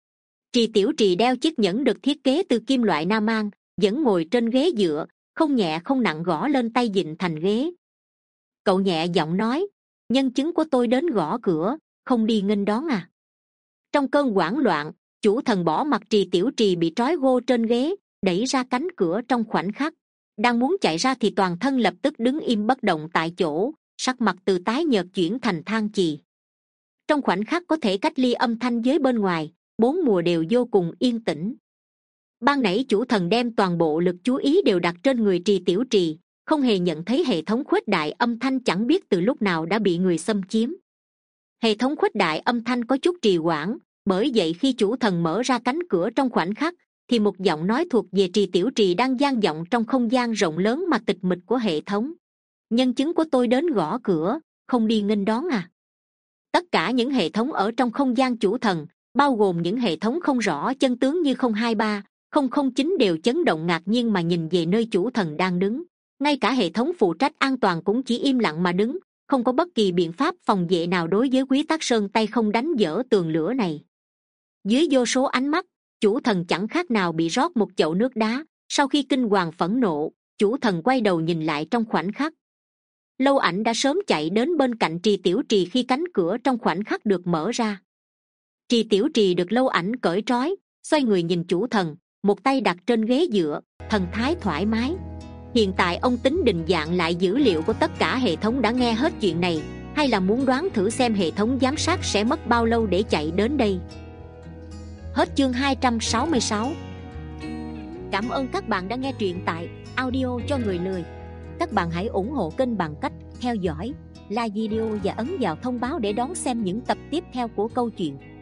Trì Tiểu Trì đeo chiếc nhẫn được thiết kế từ kim loại nam mang, vẫn ngồi trên ghế dựa, không nhẹ không nặng gõ lên tay vịn thành ghế. Cậu nhẹ giọng nói, nhân chứng của tôi đến gõ cửa, không đi nghênh đón à? Trong cơn hoảng loạn, chủ thần bỏ mặc Trì Tiểu Trì bị trói gô trên ghế, đẩy ra cánh cửa trong khoảnh khắc. Đang muốn chạy ra thì toàn thân lập tức đứng im bất động tại chỗ, sắc mặt từ tái nhợt chuyển thành than chì. Trong khoảnh khắc có thể cách ly âm thanh với bên ngoài, bốn mùa đều vô cùng yên tĩnh. Ban nãy chủ thần đem toàn bộ lực chú ý đều đặt trên người Trì Tiểu Trì, không hề nhận thấy hệ thống khuếch đại âm thanh chẳng biết từ lúc nào đã bị người xâm chiếm. Hệ thống khuếch đại âm thanh có chút trì hoãn, bởi vậy khi chủ thần mở ra cánh cửa trong khoảnh khắc, thì một giọng nói thuộc về Trì Tiểu Trì đang vang vọng trong không gian rộng lớn mà tịch mịch của hệ thống. Nhân chứng của tôi đến gõ cửa, không đi nghênh đón à? Tất cả những hệ thống ở trong không gian chủ thần, bao gồm những hệ thống không rõ chân tướng như không hai ba, không không chín đều chấn động ngạc nhiên mà nhìn về nơi chủ thần đang đứng. Ngay cả hệ thống phụ trách an toàn cũng chỉ im lặng mà đứng, không có bất kỳ biện pháp phòng vệ nào đối với Quý Tác Sơn tay không đánh vỡ tường lửa này. Dưới vô số ánh mắt, chủ thần chẳng khác nào bị rót một chậu nước đá. Sau khi kinh hoàng phẫn nộ, chủ thần quay đầu nhìn lại trong khoảnh khắc. Lâu Ảnh đã sớm chạy đến bên cạnh Trì Tiểu Trì khi cánh cửa trong khoảnh khắc được mở ra. Trì Tiểu Trì được Lâu Ảnh cởi trói, xoay người nhìn chủ thần, một tay đặt trên ghế dựa, thần thái thoải mái. Hiện tại ông tính định dạng lại dữ liệu của tất cả hệ thống đã nghe hết chuyện này, hay là muốn đoán thử xem hệ thống giám sát sẽ mất bao lâu để chạy đến đây. Hết chương hai trăm sáu mươi sáu. Cảm ơn các bạn đã nghe truyện tại audio cho người lười. Các bạn hãy ủng hộ kênh bằng cách theo dõi, like video và ấn vào thông báo để đón xem những tập tiếp theo của câu chuyện.